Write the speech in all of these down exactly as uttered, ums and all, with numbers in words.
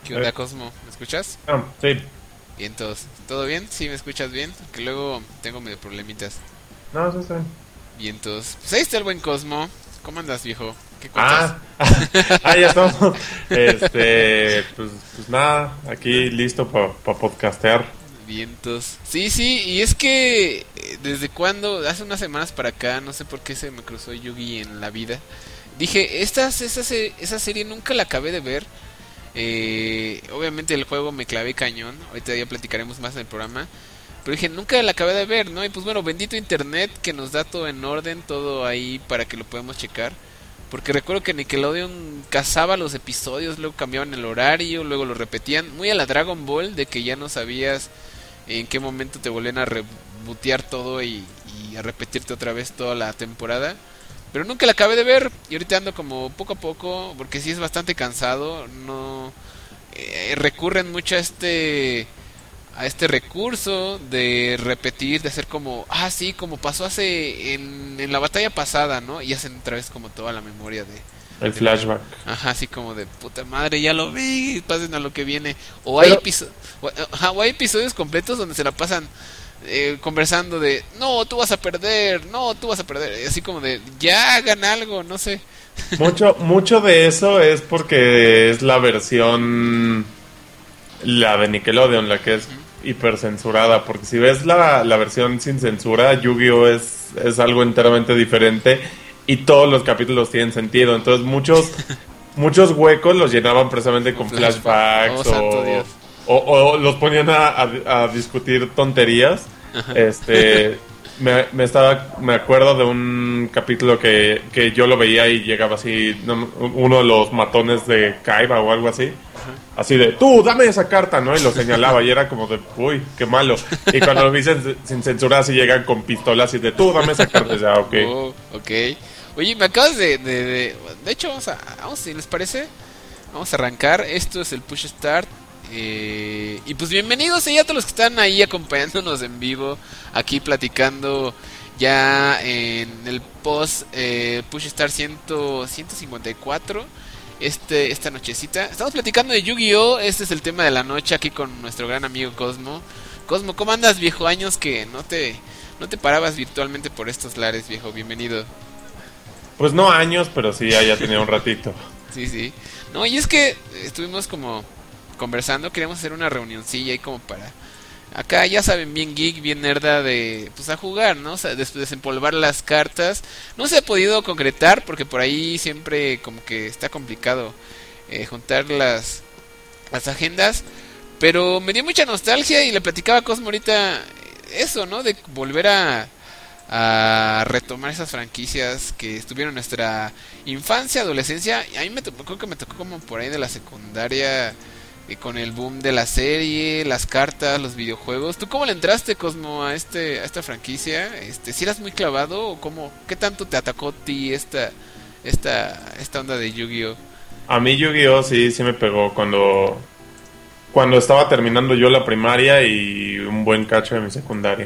¿Qué onda, Cosmo? ¿Me escuchas? Ah, sí. Bien, todos. ¿Todo bien? ¿Sí me escuchas bien? Que luego tengo medio problemitas. No, sí está bien. Bien, todos. Pues ahí está el buen Cosmo. ¿Cómo andas, viejo? ¿Qué cuentas? Ah, ah, ya estamos. Este, pues, pues nada, aquí listo para pa podcastear. Vientos. Sí, sí, y es que eh, desde cuando, hace unas semanas para acá, no sé por qué se me cruzó Yugi en la vida. Dije, esta, esa, se- esa serie nunca la acabé de ver. Eh, obviamente el juego me clavé cañón. Ahorita ya platicaremos más en el programa. Pero dije, nunca la acabé de ver, ¿no? Y pues bueno, bendito internet que nos da todo en orden, todo ahí para que lo podamos checar. Porque recuerdo que Nickelodeon cazaba los episodios, luego cambiaban el horario, luego lo repetían. Muy a la Dragon Ball, de que ya no sabías en qué momento te volvían a rebotear todo y, y a repetirte otra vez toda la temporada. Pero nunca la acabé de ver y ahorita ando como poco a poco, porque sí es bastante cansado. No eh, recurren mucho a este a este recurso de repetir, de hacer como, ah, sí, como pasó hace en, en la batalla pasada, ¿no? Y hacen otra vez como toda la memoria de, El de la- flashback. ajá, así como de puta madre, ya lo vi, pasen a lo que viene. O hay, Pero, episo- o, ajá, o hay episodios completos donde se la pasan eh, conversando de, no, tú vas a perder, no, tú vas a perder. Así como de, ya hagan algo, no sé. mucho, mucho de eso es porque es la versión, la de Nickelodeon, la que es hipercensurada. Porque si ves la, la versión sin censura, Yu-Gi-Oh! Es, es algo enteramente diferente y todos los capítulos tienen sentido. Entonces muchos, muchos huecos los llenaban precisamente Con con flashback. Oh, flashbacks santo o, Dios. o, o los ponían a, a- a discutir tonterías. Este, me, me estaba, me acuerdo de un capítulo que, que yo lo veía y llegaba así, no, uno de los matones de Kaiba o algo así. Así de, tú, dame esa carta, ¿no? Y lo señalaba y era como de, uy, qué malo. Y cuando lo dicen sin censura, así llegan con pistolas y de, tú, dame esa carta. Y ya, ok. Oh, ok. Oye, me acabas de, de, de... de hecho, vamos a... Vamos, si les parece, vamos a arrancar. Esto es el Push Start. Eh, y pues bienvenidos a todos los que están ahí acompañándonos en vivo. Aquí platicando ya en el post eh, Push Start cien, ciento cincuenta y cuatro. Este, esta nochecita. Estamos platicando de Yu-Gi-Oh! Este es el tema de la noche aquí con nuestro gran amigo Cosmo. Cosmo, ¿cómo andas, viejo? Años que no te... No te parabas virtualmente por estos lares, viejo. Bienvenido. Pues no años, pero sí, ya, ya tenía un ratito. Sí, sí. No, y es que estuvimos como conversando, queríamos hacer una reunioncilla ahí como para... Acá ya saben, bien geek, bien nerda de... Pues a jugar, ¿no? O sea, des- desempolvar las cartas. No se ha podido concretar porque por ahí siempre como que está complicado eh, juntar las, las agendas. Pero me dio mucha nostalgia y le platicaba a Cosmo ahorita eso, ¿no? De volver a, a retomar esas franquicias que estuvieron en nuestra infancia, adolescencia. Y a mí me tocó, creo que me tocó como por ahí de la secundaria, eh, con el boom de la serie, las cartas, los videojuegos. ¿Tú cómo le entraste, Cosmo, a este a esta franquicia? Este, ¿si eras muy clavado o cómo, qué tanto te atacó a ti esta esta esta onda de Yu-Gi-Oh? A mí Yu-Gi-Oh! Sí, sí me pegó cuando, cuando estaba terminando yo la primaria y un buen cacho de mi secundaria.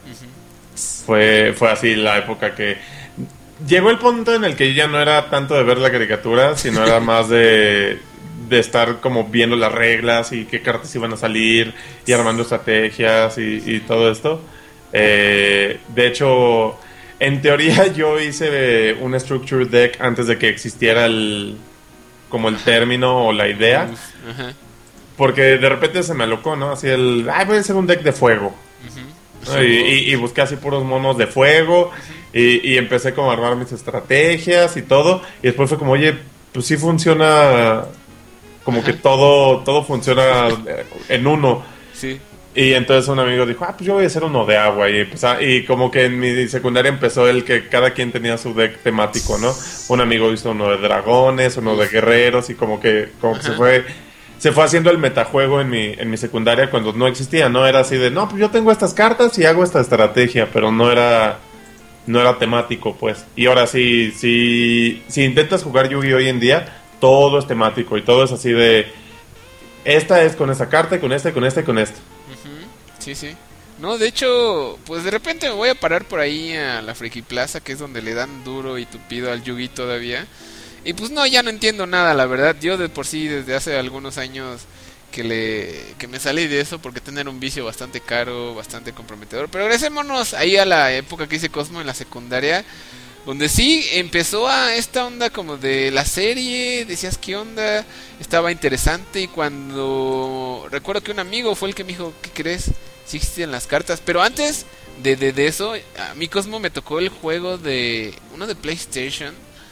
Fue, fue así la época que... Llegó el punto en el que yo ya no era tanto de ver la caricatura, sino era más de, de estar como viendo las reglas y qué cartas iban a salir y armando estrategias y, y todo esto. Eh, de hecho, en teoría yo hice un Structure Deck antes de que existiera el, como el término o la idea, Uf, ajá. porque de repente se me alocó, ¿no? Así el, ay, voy a hacer un deck de fuego. ¿No? Y, y- y busqué así puros monos de fuego y, y empecé como a armar mis estrategias y todo. Y después fue como, oye, pues sí funciona, como que Ajá. todo, todo funciona eh, en uno. Sí. Y entonces un amigo dijo, ah, pues yo voy a hacer uno de agua. Y, empezó- y como que en mi secundaria empezó el que cada quien tenía su deck temático, ¿no? Un amigo hizo uno de dragones, uno de guerreros y como que, como que se Ajá. fue... Se fue haciendo el metajuego en mi, en mi secundaria cuando no existía, ¿no? Era así de, no, pues yo tengo estas cartas y hago esta estrategia, pero no era, no era temático, pues. Y ahora sí, sí, si intentas jugar Yu-Gi hoy en día, todo es temático y todo es así de, esta es con esta carta, y con esta, y con esta, y con esta. Ujú, sí, sí. No, de hecho, pues de repente me voy a parar por ahí a la Friki Plaza, que es donde le dan duro y tupido al Yugi todavía. Y pues no, ya no entiendo nada, la verdad. Yo de por sí desde hace algunos años que le que me salí de eso porque tener un vicio bastante caro, bastante comprometedor. Pero regresémonos ahí a la época que hice Cosmo en la secundaria, donde sí empezó a esta onda como de la serie, decías qué onda, estaba interesante. Y cuando recuerdo que un amigo fue el que me dijo, ¿qué crees? Sí existen las cartas. Pero antes de, de, de eso, a mi Cosmo me tocó el juego de uno de PlayStation,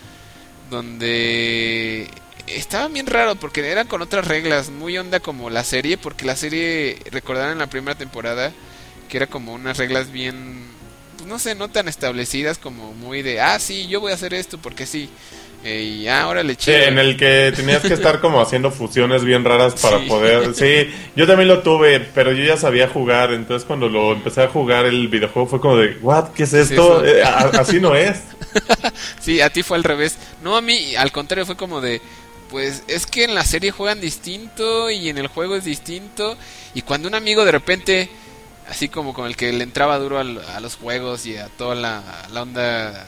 donde estaba bien raro porque eran con otras reglas, muy onda como la serie, porque la serie, recordaron en la primera temporada, que era como unas reglas bien, pues no sé, no tan establecidas, como muy de, ah, sí, yo voy a hacer esto porque sí, eh, y ahora le eché. Sí, en el que tenías que estar como haciendo fusiones bien raras para sí. poder, sí, yo también lo tuve, pero yo ya sabía jugar, entonces cuando lo empecé a jugar el videojuego fue como de, what, ¿qué es esto? Eh, a, así no es. Sí, a ti fue al revés. No, a mí, al contrario, fue como de, pues es que en la serie juegan distinto y en el juego es distinto. Y cuando un amigo de repente, así como con el que le entraba duro al, a los juegos y a toda la, la onda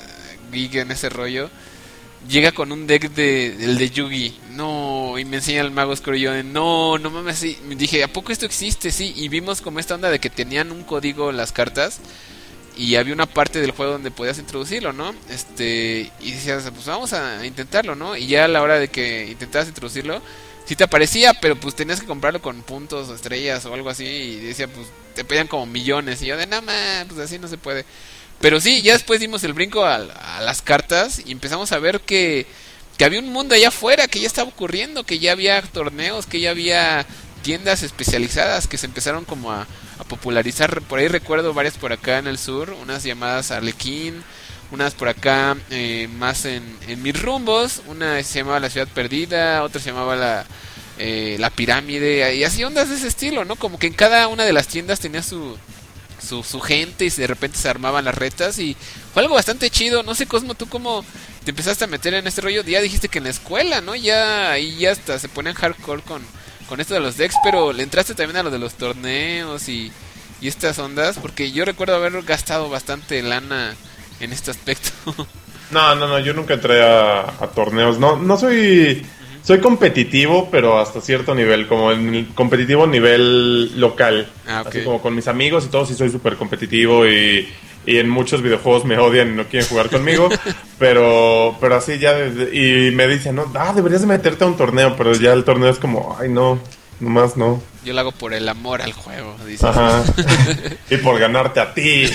geek en ese rollo, llega con un deck de el de Yugi, no, y me enseña el mago oscuro y yo de, no, no mames, sí. Dije, ¿a poco esto existe? Sí, y vimos como esta onda de que tenían un código las cartas y había una parte del juego donde podías introducirlo, ¿no? Este, y decías, pues vamos a intentarlo, ¿no? Y ya a la hora de que intentabas introducirlo, sí te aparecía, pero pues tenías que comprarlo con puntos o estrellas o algo así, y decía, pues te pedían como millones, y yo de, nada más, pues así no se puede. Pero sí, ya después dimos el brinco a, a las cartas y empezamos a ver que, que había un mundo allá afuera, que ya estaba ocurriendo, que ya había torneos, que ya había tiendas especializadas que se empezaron como a, a popularizar. Por ahí recuerdo varias por acá en el sur, unas llamadas Arlequín, unas por acá eh, más en, en mis rumbos, una se llamaba La Ciudad Perdida, otra se llamaba la, eh, la Pirámide, y así ondas de ese estilo, ¿no? Como que en cada una de las tiendas tenía su, su, su gente y de repente se armaban las retas y fue algo bastante chido. No sé, Cosmo, tú cómo te empezaste a meter en este rollo. Ya dijiste que en la escuela, ¿no? Ya ahí ya hasta se ponían hardcore con, con esto de los decks, pero le entraste también a lo de los torneos y, y estas ondas, porque yo recuerdo haber gastado bastante lana en este aspecto. No, no, no, yo nunca entré a, a torneos. No, no soy... Soy competitivo, pero hasta cierto nivel, como en el competitivo nivel local. Ah, okay. Así como con mis amigos y todo, sí soy súper competitivo y, y en muchos videojuegos me odian y no quieren jugar conmigo. pero pero así ya, desde, y me dicen, no, ah, deberías de meterte a un torneo, pero ya el torneo es como, ay, no, nomás no. Yo lo hago por el amor al juego, dices. Ajá. Y por ganarte a ti.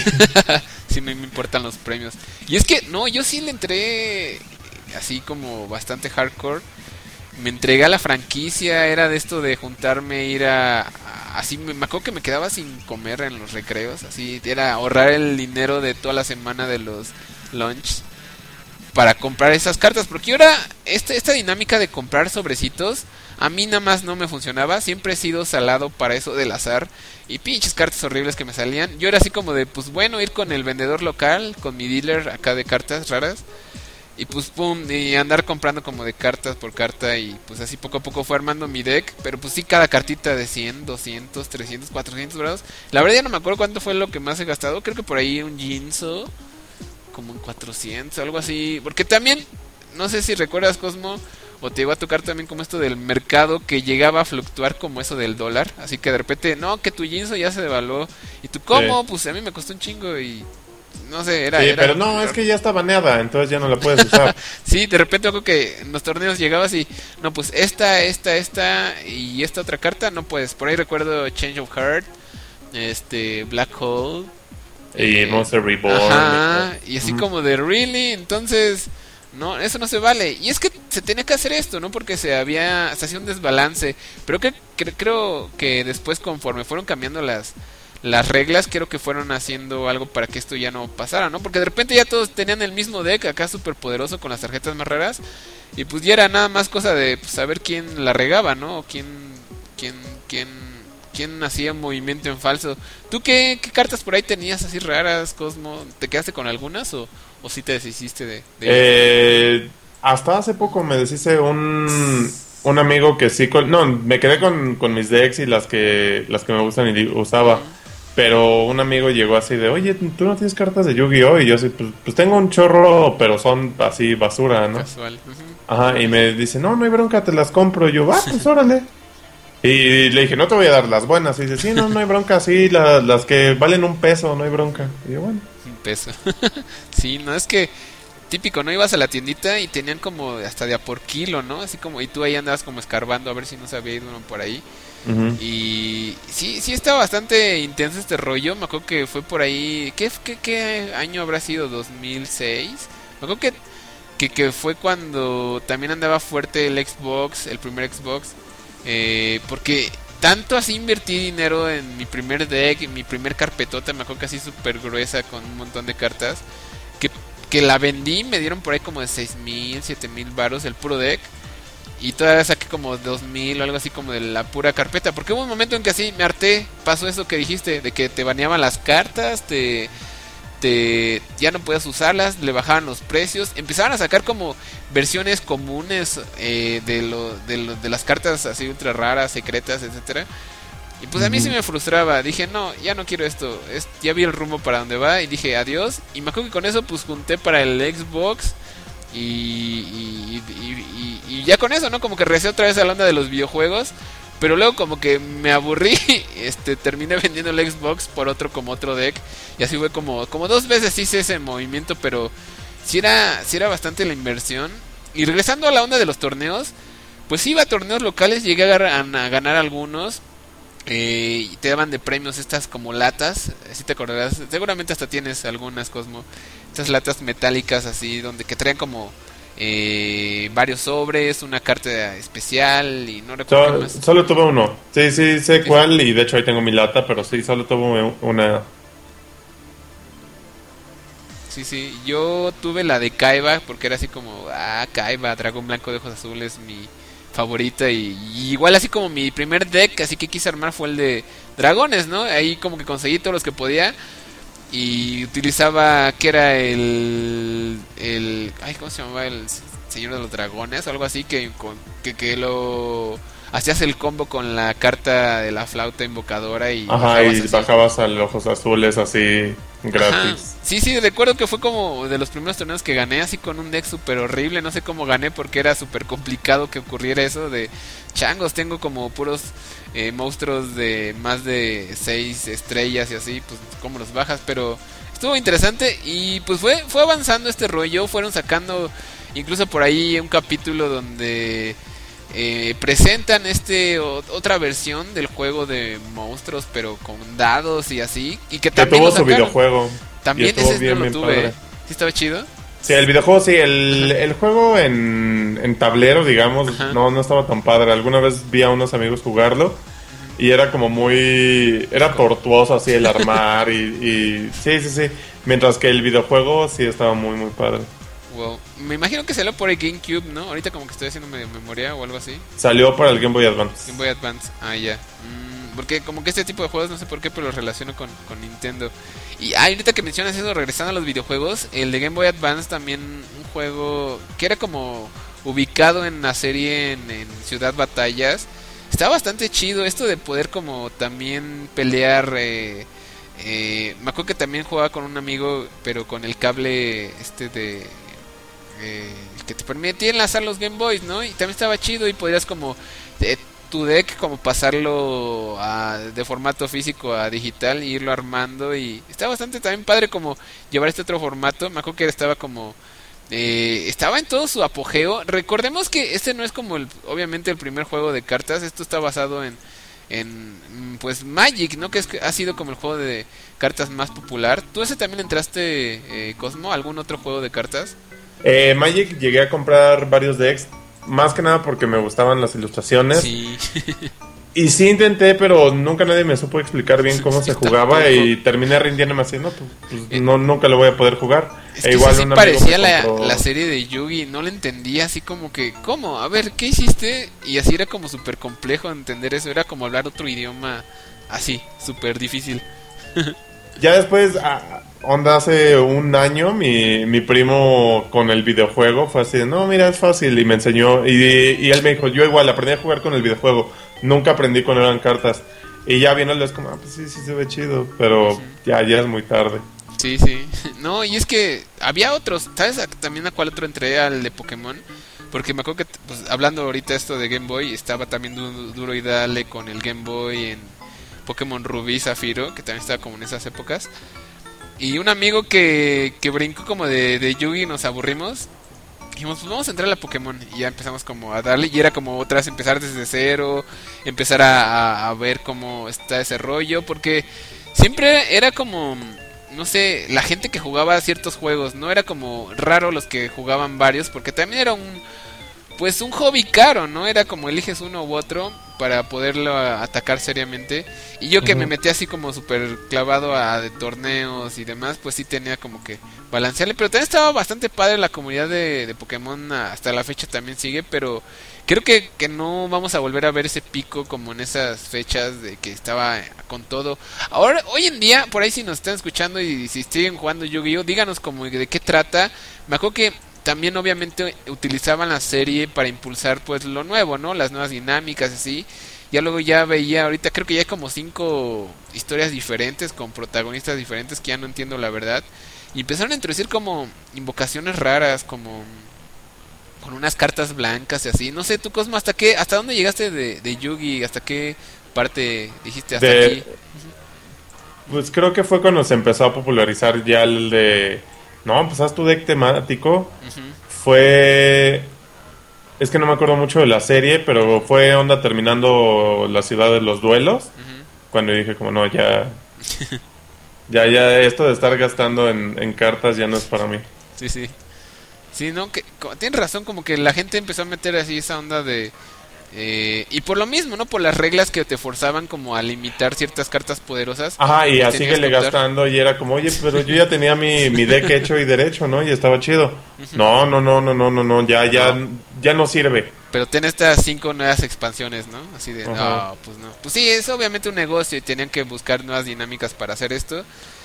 Sí, me, me importan los premios. Y es que, no, yo sí le entré así como bastante hardcore. Me entregué a la franquicia, era de esto de juntarme, ir a, a... Así, me, me acuerdo que me quedaba sin comer en los recreos, así, era ahorrar el dinero de toda la semana de los lunch para comprar esas cartas, porque ahora esta, esta dinámica de comprar sobrecitos, a mí nada más no me funcionaba, siempre he sido salado para eso del azar, y pinches cartas horribles que me salían. Yo era así como de, pues bueno, ir con el vendedor local, con mi dealer acá de cartas raras, y pues pum, y andar comprando como de cartas por carta. Y pues así poco a poco fue armando mi deck. Pero pues sí, cada cartita de cien, doscientos, trescientos, cuatrocientos grados. La verdad ya no me acuerdo cuánto fue lo que más he gastado. Creo que por ahí un Jinzo como en cuatrocientos, algo así. Porque también, no sé si recuerdas, Cosmo, o te iba a tocar también como esto del mercado, que llegaba a fluctuar como eso del dólar. Así que de repente, no, que tu Jinzo ya se devaluó. Y tú, ¿cómo? Sí. Pues a mí me costó un chingo y... No sé, era... Sí, era pero no, es que ya está baneada, entonces ya no la puedes usar. Sí, de repente algo que en los torneos llegabas y... No, pues esta, esta, esta y esta otra carta no puedes. Por ahí recuerdo Change of Heart, este, Black Hole... Y eh, Monster Reborn. Ajá, y así uh-huh. como de, ¿really? Entonces... No, eso no se vale. Y es que se tenía que hacer esto, ¿no? Porque se había... Se hacía un desbalance. Pero que, que, creo que después, conforme fueron cambiando las... Las reglas, creo que fueron haciendo algo para que esto ya no pasara, ¿no? Porque de repente ya todos tenían el mismo deck acá súper poderoso con las tarjetas más raras. Y pues ya era nada más cosa de pues, saber quién la regaba, ¿no? O quién, quién, quién, quién hacía movimiento en falso. ¿Tú qué, qué cartas por ahí tenías así raras, Cosmo? ¿Te quedaste con algunas o, o sí te deshiciste de...? de eh, hasta hace poco me deshice un... Un amigo que sí... Con, no, me quedé con, con mis decks y las que las que me gustan y usaba... Uh-huh. Pero un amigo llegó así de, oye, ¿tú no tienes cartas de Yu-Gi-Oh? Y yo así, pues, pues tengo un chorro, pero son así basura, ¿no? Casual. Uh-huh. Ajá, y me dice, no, no hay bronca, te las compro. Y yo, va, pues órale. Y le dije, no te voy a dar las buenas. Y dice, sí, no, no hay bronca, sí, la, las que valen un peso, no hay bronca. Y yo, bueno. Un peso. Sí, no, es que típico, ¿no? Ibas a la tiendita y tenían como hasta de a por kilo, ¿no? Así como, y tú ahí andabas como escarbando a ver si no se había ido uno por ahí. Uh-huh. Y sí, sí está bastante intenso este rollo. Me acuerdo que fue por ahí. ¿Qué, qué, qué año habrá sido? ¿dos mil seis? Me acuerdo que, que, que fue cuando también andaba fuerte el Xbox, el primer Xbox. Eh, porque tanto así invertí dinero en mi primer deck, en mi primer carpetota, me acuerdo que así súper gruesa con un montón de cartas. Que, que la vendí, me dieron por ahí como de seis mil, siete mil varos el puro deck. Y todavía saqué como dos mil o algo así como de la pura carpeta. Porque hubo un momento en que así me harté. Pasó eso que dijiste, de que te baneaban las cartas, te, te ya no podías usarlas, le bajaban los precios. Empezaban a sacar como versiones comunes eh, de, lo, de, lo, de las cartas así ultra raras, secretas, etcétera. Y pues a mí sí me frustraba. Dije, no, ya no quiero esto. Es, ya vi el rumbo para donde va y dije adiós. Y me acuerdo que con eso pues junté para el Xbox. Y, y, y, y, y ya con eso, ¿no? Como que regresé otra vez a la onda de los videojuegos. Pero luego como que me aburrí. Este, terminé vendiendo el Xbox por otro como otro deck. Y así fue como, como dos veces hice ese movimiento. Pero sí era, sí era bastante la inversión. Y regresando a la onda de los torneos, pues iba a torneos locales. Llegué a, a, a ganar algunos. Eh, y te daban de premios estas como latas. Si te acordarás, seguramente hasta tienes algunas, Cosmo. Estas latas metálicas así, donde que traen como eh, varios sobres, una carta especial y no recuerdo So, más. Solo tuve uno. Sí, sí, sé sí, cuál y de hecho ahí tengo mi lata, pero sí, solo tuve una. Sí, sí, yo tuve la de Kaiba porque era así como, ah, Kaiba, dragón blanco de ojos azules, mi favorita y, y igual así como mi primer deck, así que quise armar fue el de dragones, ¿no? Ahí como que conseguí todos los que podía. Y utilizaba, que era el, el, ay, ¿cómo se llamaba? El Señor de los Dragones, algo así, que, que, que lo, hacías el combo con la carta de la flauta invocadora y... Ajá, bajabas y así. Bajabas a los ojos azules así, gratis. Ajá. Sí, sí, recuerdo que fue como de los primeros torneos que gané, así con un deck súper horrible, no sé cómo gané porque era súper complicado que ocurriera eso de... Changos, tengo como puros eh, monstruos de más de seis estrellas y así, pues cómo los bajas, pero estuvo interesante y pues fue fue avanzando este rollo, fueron sacando incluso por ahí un capítulo donde eh, presentan este o, otra versión del juego de monstruos, pero con dados y así, y que también que tuvo su videojuego. También ese bien, no lo tuve. Padre. ¿Sí estaba chido? Sí, el videojuego sí, el, el juego en, en tablero, digamos, no no estaba tan padre. Alguna vez vi a unos amigos jugarlo y era como muy... Era tortuoso así el armar y, y... Sí, sí, sí. Mientras que el videojuego sí estaba muy, muy padre. Wow. Me imagino que salió por el GameCube, ¿no? Ahorita como que estoy haciendo medio memoria o algo así. Salió para el Game Boy Advance. Game Boy Advance, ah, ya. Mm, porque como que este tipo de juegos, no sé por qué, pero los relaciono con, con Nintendo. Y ah, ahorita que mencionas eso, regresando a los videojuegos, el de Game Boy Advance también un juego que era como ubicado en la serie en, en Ciudad Batallas. Está bastante chido esto de poder como también pelear. Eh, eh, me acuerdo que también jugaba con un amigo, pero con el cable este de... Eh, que te permitía enlazar los Game Boys, ¿no? Y también estaba chido y podías como... Eh, tu deck como pasarlo a, de formato físico a digital e irlo armando y está bastante también padre como llevar este otro formato. Me acuerdo que estaba como eh, estaba en todo su apogeo. Recordemos que este no es como el, obviamente el primer juego de cartas, esto está basado en en pues Magic, ¿no? Que es, ha sido como el juego de cartas más popular. ¿Tú ese también entraste, eh, Cosmo, algún otro juego de cartas? Eh, Magic llegué a comprar varios decks. Más que nada porque me gustaban las ilustraciones. Sí. Y sí intenté, pero nunca nadie me supo explicar bien cómo se jugaba y terminé rindiéndome así, no, pues, pues eh, no, nunca lo voy a poder jugar. Es que e igual sí parecía la, la serie de Yugi, no la entendía, así como que, ¿cómo? A ver, ¿qué hiciste? Y así era como súper complejo entender eso, era como hablar otro idioma así, súper difícil. Ya después... Ah, onda, hace un año mi, mi primo con el videojuego fue así, no, mira, es fácil, y me enseñó, y, y él me dijo, yo igual aprendí a jugar con el videojuego, nunca aprendí cuando eran cartas, Y ya viendo es como, ah, pues sí, sí se ve chido, pero uh-huh. ya, ya es muy tarde. Sí, sí. No, y es que había otros, ¿sabes? También a cuál otro entré, al de Pokémon. Porque me acuerdo que, pues, hablando ahorita esto de Game Boy, estaba también du- duro y dale con el Game Boy en Pokémon Rubí Zafiro, que también estaba como en esas épocas. Y un amigo que, que brincó como de, de Yugi, nos aburrimos. Dijimos, pues vamos a entrar a la Pokémon. Y ya empezamos como a darle. Y era como otra vez empezar desde cero. Empezar a, a, a ver cómo está ese rollo. Porque siempre era como, no sé, la gente que jugaba ciertos juegos. No era como raro los que jugaban varios. Porque también era un, pues un hobby caro, ¿no? Era como eliges uno u otro para poderlo atacar seriamente. Y yo que uh-huh. me metí así como súper clavado a de torneos y demás, pues sí tenía como que balancearle. Pero también estaba bastante padre la comunidad de, de Pokémon, hasta la fecha también sigue. Pero creo que, que no vamos a volver a ver ese pico como en esas fechas de que estaba con todo. Ahora, hoy en día, por ahí si nos están escuchando y si siguen jugando Yu-Gi-Oh, díganos como de qué trata. Me acuerdo que también obviamente utilizaban la serie para impulsar pues lo nuevo, ¿no? Las nuevas dinámicas así. Ya luego ya veía, ahorita creo que ya hay como cinco historias diferentes con protagonistas diferentes que ya no entiendo la verdad. Y empezaron a introducir como invocaciones raras, como con unas cartas blancas y así. No sé, tú Cosmo, ¿hasta qué, hasta dónde llegaste de, de Yugi? ¿Hasta qué parte dijiste hasta de, aquí? Pues creo que fue cuando se empezó a popularizar ya el de... No, pues haz tu deck temático. Uh-huh. Fue... Es que no me acuerdo mucho de la serie, pero fue onda terminando la ciudad de los duelos. Uh-huh. Cuando dije como, no, ya... ya, ya, esto de estar gastando en, en cartas ya no es para mí. Sí, sí. Sí, no, que tienes razón, como que la gente empezó a meter así esa onda de... Eh, y por lo mismo, ¿no? Por las reglas que te forzaban como a limitar ciertas cartas poderosas. Ajá, y así que le gastando y era como, oye, pero yo ya tenía mi, mi deck hecho y derecho, ¿no? Y estaba chido. Uh-huh. No, no, no, no, no, no, no, ya, ya, no. ya no sirve. Pero ten estas cinco nuevas expansiones, ¿no? Así de, uh-huh. no, pues no. Pues sí, es obviamente un negocio y tenían que buscar nuevas dinámicas para hacer esto.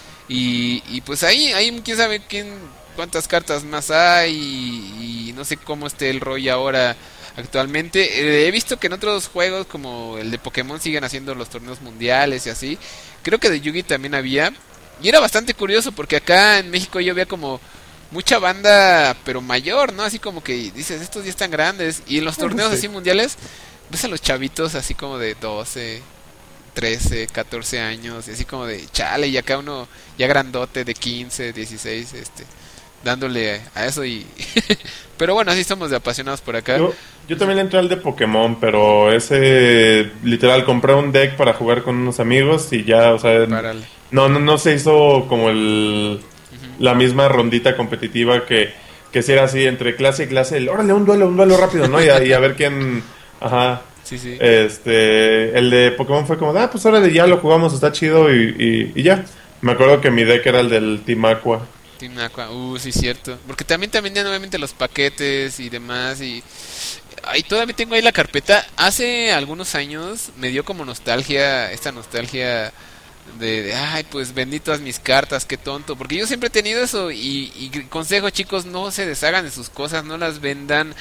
Y, y pues ahí, ahí quién sabe quién, cuántas cartas más hay y, y no sé cómo esté el rollo ahora actualmente. Eh, he visto que en otros juegos como el de Pokémon siguen haciendo los torneos mundiales y así. Creo que de Yugi también había. Y era bastante curioso porque acá en México yo veía como mucha banda, pero mayor, ¿no? Así como que dices, estos ya están grandes. Y en los torneos sí. así mundiales, ves a los chavitos así como de doce, trece, catorce años. Y así como de chale, y acá uno ya grandote de quince, dieciséis, este... dándole a eso y... pero bueno, así somos de apasionados por acá. Yo, yo también entré al de Pokémon, pero ese... literal, compré un deck para jugar con unos amigos y ya, o sea... No, no, no se hizo como el... Uh-huh. La misma rondita competitiva que... Que si era así, entre clase y clase, el, órale, un duelo, un duelo rápido, ¿no? Y a, y a ver quién... Ajá. Sí, sí. Este... El de Pokémon fue como, ah, pues órale, ya lo jugamos, está chido y, y, y ya. Me acuerdo que mi deck era el del Team Aqua. Team Aqua, uh, sí, cierto. Porque también te vendían obviamente los paquetes y demás. Y ahí todavía tengo ahí la carpeta. Hace algunos años me dio como nostalgia, esta nostalgia de, de ay, pues vendí todas mis cartas, qué tonto. Porque yo siempre he tenido eso. Y, y consejo, chicos, no se deshagan de sus cosas, no las vendan.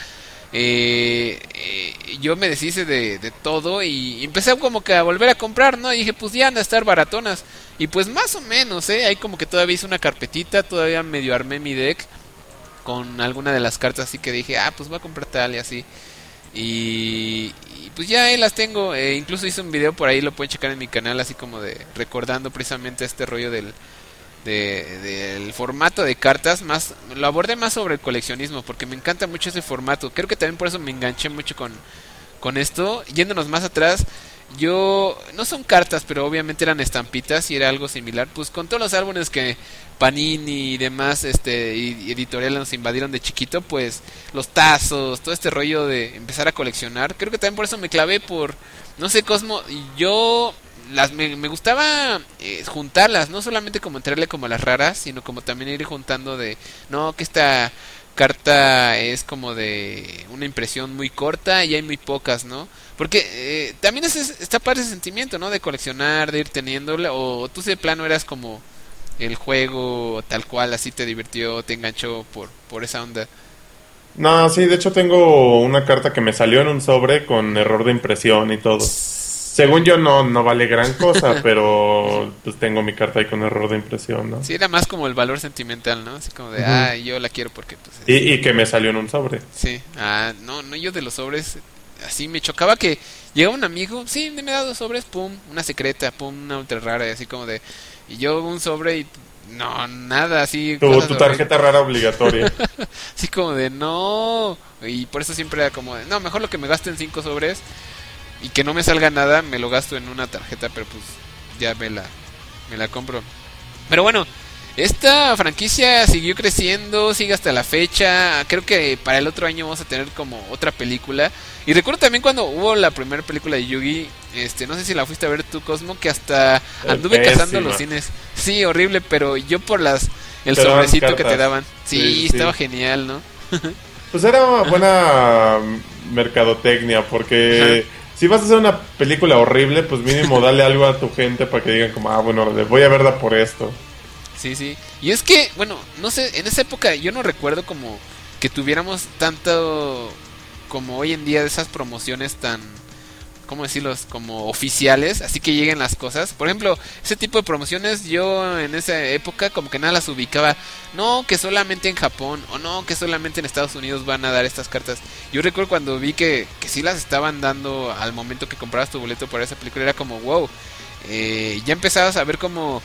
Eh, eh, yo me deshice de, de todo y empecé como que a volver a comprar, ¿no? Y dije, pues ya han de estar baratonas. Y pues más o menos, ¿eh? Ahí como que todavía hice una carpetita, todavía medio armé mi deck con alguna de las cartas, así que dije, ah, pues voy a comprar tal y así. Y, y pues ya ahí las tengo. Eh, incluso hice un video por ahí, lo pueden checar en mi canal, así como de recordando precisamente este rollo del... De, del formato de cartas, más lo abordé más sobre el coleccionismo porque me encanta mucho ese formato. Creo que también por eso me enganché mucho con, con esto. Yéndonos más atrás, yo no son cartas, pero obviamente eran estampitas y era algo similar. Pues con todos los álbumes que Panini y demás este y editoriales nos invadieron de chiquito, pues los tazos, todo este rollo de empezar a coleccionar. Creo que también por eso me clavé por, no sé, Cosmo, yo las me, me gustaba eh, juntarlas, no solamente como entrarle como a las raras, sino como también ir juntando de, no, que esta carta es como de una impresión muy corta y hay muy pocas, ¿no? Porque eh, también es, está padre ese sentimiento, ¿no? De coleccionar, de ir teniéndola, o tú de plano eras como el juego tal cual, así te divirtió, te enganchó por, por esa onda. No, sí, de hecho tengo una carta que me salió en un sobre con error de impresión y todo. según yo no, no vale gran cosa, pero pues tengo mi carta ahí con error de impresión, ¿no? Sí, era más como el valor sentimental, ¿no? Así como de, uh-huh. ah, yo la quiero porque pues... Es... Y, y que me salió en un sobre. Sí, ah, no, no, yo de los sobres, así me chocaba que llegaba un amigo, sí, me da dos sobres, pum, una secreta, pum, una ultra rara, y así como de... Y yo un sobre y... No, nada, así... Tu, tu tarjeta rara obligatoria. Así como de, no... Y por eso siempre era como de, no, mejor lo que me gasto en cinco sobres... Y que no me salga nada, me lo gasto en una tarjeta, pero pues ya me la, me la compro. Pero bueno, esta franquicia siguió creciendo, sigue hasta la fecha. Creo que para el otro año vamos a tener como otra película. Y recuerdo también cuando hubo la primera película de Yu-Gi, este, no sé si la fuiste a ver tú, Cosmo, que hasta anduve Pésima. cazando los cines. Sí, horrible, pero yo por las el te sobrecito que te daban. Sí, sí estaba sí. genial, ¿no? Pues era una buena mercadotecnia, porque... Ajá. Si vas a hacer una película horrible, pues mínimo dale algo a tu gente para que digan como, ah, bueno, voy a verla por esto. Sí, sí. Y es que, bueno, no sé, en esa época yo no recuerdo como que tuviéramos tanto como hoy en día de esas promociones tan, ¿cómo decirlos? Como oficiales, así que lleguen las cosas. Por ejemplo, ese tipo de promociones yo en esa época como que nada las ubicaba. No, que solamente en Japón, o no, que solamente en Estados Unidos van a dar estas cartas. Yo recuerdo cuando vi que, que sí las estaban dando al momento que comprabas tu boleto para esa película, era como, wow, eh, ya empezabas a ver como...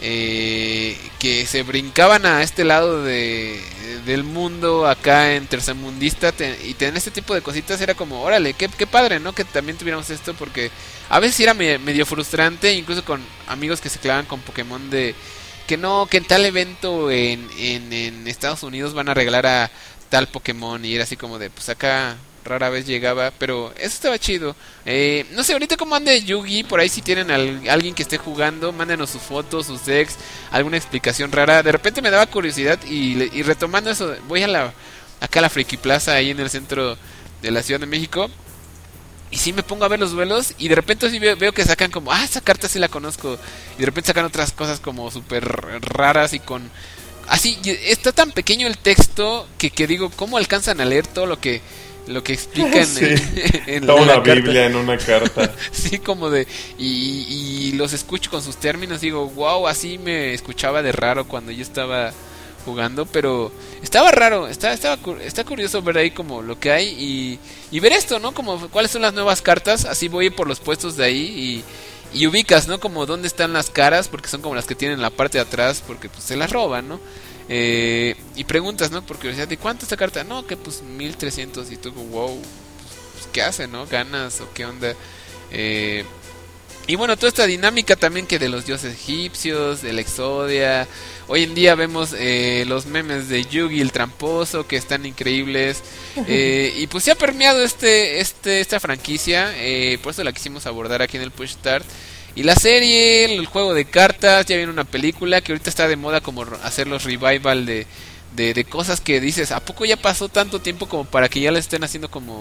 Eh, que se brincaban a este lado de del mundo acá en tercermundista te, y tener este tipo de cositas era como, órale, qué, qué padre, ¿no? Que también tuviéramos esto, porque a veces era me, medio frustrante, incluso con amigos que se clavan con Pokémon, de que no, que en tal evento en, en, en Estados Unidos van a regalar a tal Pokémon, y era así como de, pues acá rara vez llegaba, pero eso estaba chido. Eh, no sé, ahorita cómo ande Yugi, por ahí si tienen al, alguien que esté jugando, mándenos sus fotos, sus decks, alguna explicación rara. De repente me daba curiosidad y, y retomando eso, voy a la acá a la Friki Plaza, ahí en el centro de la Ciudad de México, y sí me pongo a ver los duelos y de repente sí veo, veo que sacan como, ah, esa carta sí la conozco, y de repente sacan otras cosas como súper raras y con... Así, está tan pequeño el texto que, que digo, ¿cómo alcanzan a leer todo lo que... lo que explican sí, en, en toda la una carta. Biblia en una carta. Sí, como de y, y los escucho con sus términos, digo, wow, así me escuchaba de raro cuando yo estaba jugando, pero estaba raro, está estaba está curioso ver ahí como lo que hay y, y ver esto, ¿no? Como cuáles son las nuevas cartas, así voy por los puestos de ahí y, y ubicas, ¿no? Como dónde están las caras, porque son como las que tienen la parte de atrás, porque pues se las roban, ¿no? Eh, y preguntas, ¿no? Por curiosidad, ¿de cuánto esta carta? No, que pues mil trescientos. Y tú, wow, pues, ¿qué hace, no? ¿Ganas o qué onda? Eh, y bueno, toda esta dinámica también que de los dioses egipcios, de la Exodia. Hoy en día vemos eh, los memes de Yugi el tramposo, que están increíbles. Eh, y pues se ha permeado este, este, esta franquicia. Eh, por eso la quisimos abordar aquí en el Push Start. Y la serie, el juego de cartas, ya viene una película que ahorita está de moda como hacer los revival de, de, de cosas que dices, ¿a poco ya pasó tanto tiempo como para que ya le estén haciendo como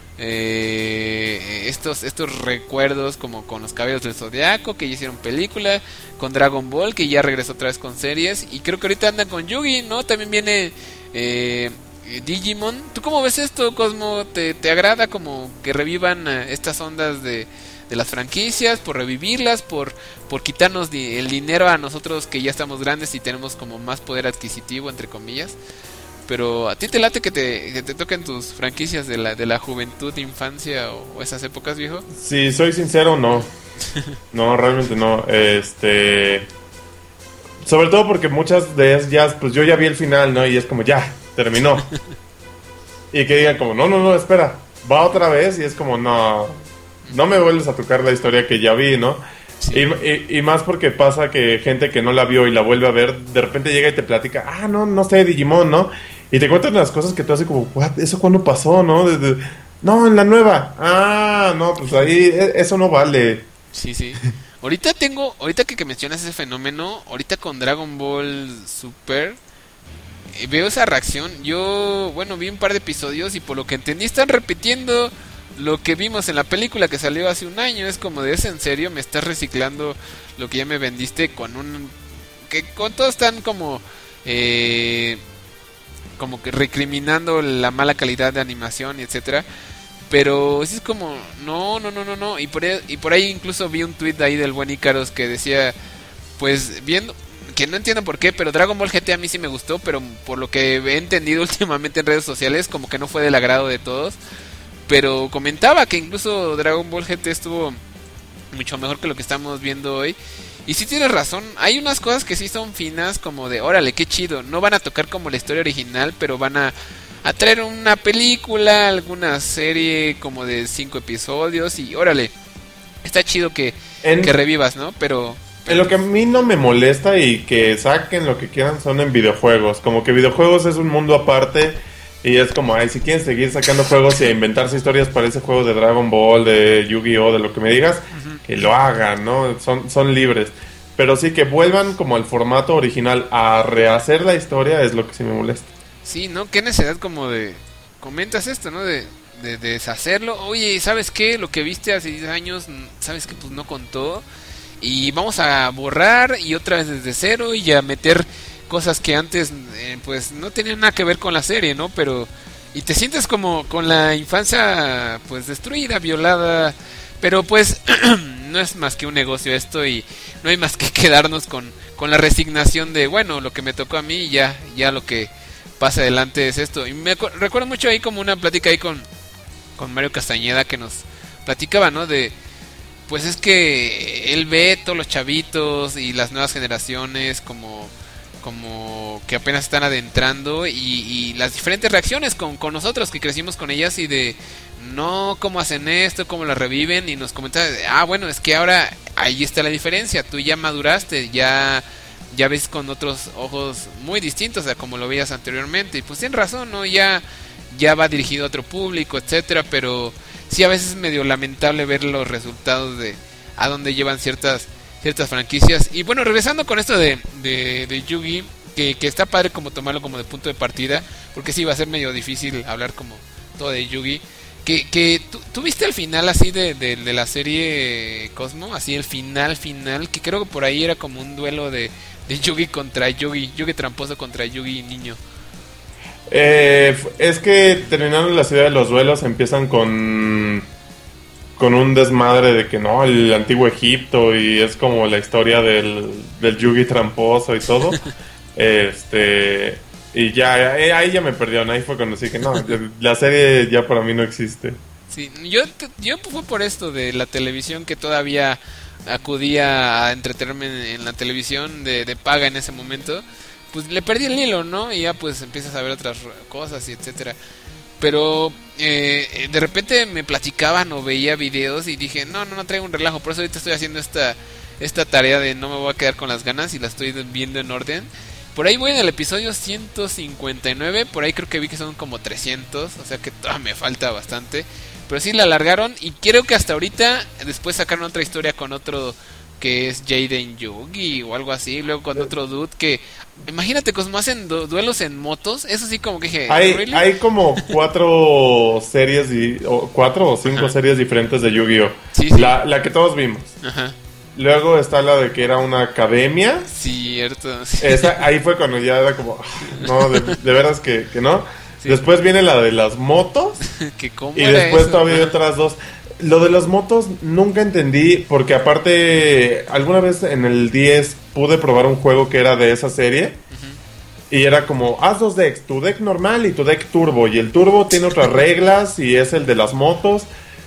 eh, estos estos recuerdos como con los Caballeros del Zodiaco, que ya hicieron película, con Dragon Ball, que ya regresó otra vez con series, y creo que ahorita andan con Yugi, ¿no? También viene eh, Digimon. ¿Tú cómo ves esto, Cosmo? ¿Te, te agrada como que revivan uh, estas ondas de... de las franquicias, por revivirlas, por por quitarnos di- el dinero a nosotros que ya estamos grandes y tenemos como más poder adquisitivo, entre comillas? Pero ¿a ti te late que te, que te toquen tus franquicias de la de la juventud, infancia o, o esas épocas, viejo? Si soy sincero, no. No, realmente no. Este, sobre todo porque muchas de ellas ya, pues yo ya vi el final, ¿no? Y es como, ya, terminó. Y que digan como, no, no, no, espera, va otra vez, y es como, no, no me vuelves a tocar la historia que ya vi, ¿no? Sí. Y, y, y más porque pasa que gente que no la vio y la vuelve a ver, de repente llega y te platica, ah, no, no sé, Digimon, ¿no? Y te cuentan las cosas que tú haces como, what, ¿eso cuándo pasó, no? Desde, no, en la nueva. Ah, no, pues ahí, eso no vale. Sí, sí. Ahorita tengo, ahorita que, que mencionas ese fenómeno, ahorita con Dragon Ball Super, eh, veo esa reacción. Yo, bueno, vi un par de episodios y por lo que entendí están repitiendo lo que vimos en la película que salió hace un año. Es como de, ¿es en serio? ¿Me estás reciclando lo que ya me vendiste con un... que con todos están como... Eh, como que recriminando la mala calidad de animación y etcétera? Pero sí es como, no, no, no, no, no. Y por ahí, y por ahí incluso vi un tweet ahí del buen Icaros que decía, pues viendo, que no entiendo por qué, pero Dragon Ball G T a mí sí me gustó, pero por lo que he entendido últimamente en redes sociales, como que no fue del agrado de todos. Pero comentaba que incluso Dragon Ball G T estuvo mucho mejor que lo que estamos viendo hoy. Y sí tienes razón, hay unas cosas que sí son finas, como de, órale, qué chido. No van a tocar como la historia original, pero van a, a traer una película, alguna serie como de cinco episodios. Y órale, está chido que, en, que revivas, ¿no? Pero... En lo que a mí no me molesta y que saquen lo que quieran son en videojuegos. Como que videojuegos es un mundo aparte y es como, ay, si quieren seguir sacando juegos y inventarse historias para ese juego de Dragon Ball, de Yu-Gi-Oh, de lo que me digas, uh-huh, que lo hagan, ¿no? Son, son libres. Pero sí que vuelvan como al formato original a rehacer la historia es lo que sí me molesta. Sí, ¿no? Qué necesidad como de... Comentas esto, ¿no? De, de, de deshacerlo. Oye, ¿sabes qué? Lo que viste hace diez años, ¿sabes qué? Pues no contó. Y vamos a borrar y otra vez desde cero y a meter cosas que antes eh, pues no tenían nada que ver con la serie, ¿no? Pero y te sientes como con la infancia pues destruida, violada, pero pues no es más que un negocio esto y no hay más que quedarnos con, con la resignación de bueno, lo que me tocó a mí ya ya lo que pasa adelante es esto. Y me recuerdo mucho ahí como una plática ahí con con Mario Castañeda que nos platicaba, ¿no? De pues es que él ve todos los chavitos y las nuevas generaciones como, como que apenas están adentrando y, y las diferentes reacciones con, con nosotros que crecimos con ellas y de no, cómo hacen esto, cómo la reviven y nos comentaba, ah bueno, es que ahora ahí está la diferencia, tú ya maduraste, ya, ya ves con otros ojos muy distintos a como lo veías anteriormente y pues tienen razón, ¿no? Ya, ya va dirigido a otro público, etcétera, pero... sí, a veces es medio lamentable ver los resultados de a dónde llevan ciertas ciertas franquicias. Y bueno, regresando con esto de, de, de Yu-Gi, que, que está padre como tomarlo como de punto de partida, porque sí va a ser medio difícil hablar como todo de Yu-Gi. Que, que ¿tú, ¿tú viste el final así de, de, de la serie Cosmo? Así el final final, que creo que por ahí era como un duelo de, de Yu-Gi contra Yu-Gi, Yu-Gi tramposo contra Yu-Gi niño. Eh, es que terminando la serie de los duelos empiezan con con un desmadre de que no, el antiguo Egipto y es como la historia del, del Yu-Gi tramposo y todo. este y ya ahí ya me perdieron, ahí fue cuando dije no, la serie ya para mí no existe. Sí, yo yo fue por esto de la televisión que todavía acudía a entretenerme en, en la televisión de, de paga en ese momento. Pues le perdí el hilo, ¿no? Y ya pues empiezas a ver otras cosas y etcétera. Pero eh, de repente me platicaban o veía videos y dije, no, no, no traigo un relajo. Por eso ahorita estoy haciendo esta esta tarea de no me voy a quedar con las ganas y la estoy viendo en orden. Por ahí voy en el episodio ciento cincuenta y nueve, por ahí creo que vi que son como trescientos, o sea que todavía me falta bastante. Pero sí la alargaron y creo que hasta ahorita después sacaron otra historia con otro... que es Jaden Yugi o algo así, luego con otro dude que imagínate Cosmo hacen du- duelos en motos, eso sí como que dije, hay, ¿really? hay como cuatro series y, o cuatro o cinco Ajá. series diferentes de Yu-Gi-Oh. Sí, sí. La, la que todos vimos. Ajá. Luego está la de que era una academia. Cierto. Sí. Esa, ahí fue cuando ya era como no, de, de veras que, que no. Sí. Después viene la de las motos. ¿Que cómo y era después eso? todavía hay otras dos. Lo de las motos nunca entendí, porque aparte alguna vez en el diez pude probar un juego que era de esa serie. Uh-huh. Y era como, haz dos decks, tu deck normal y tu deck turbo. Y el turbo tiene otras reglas y es el de las motos.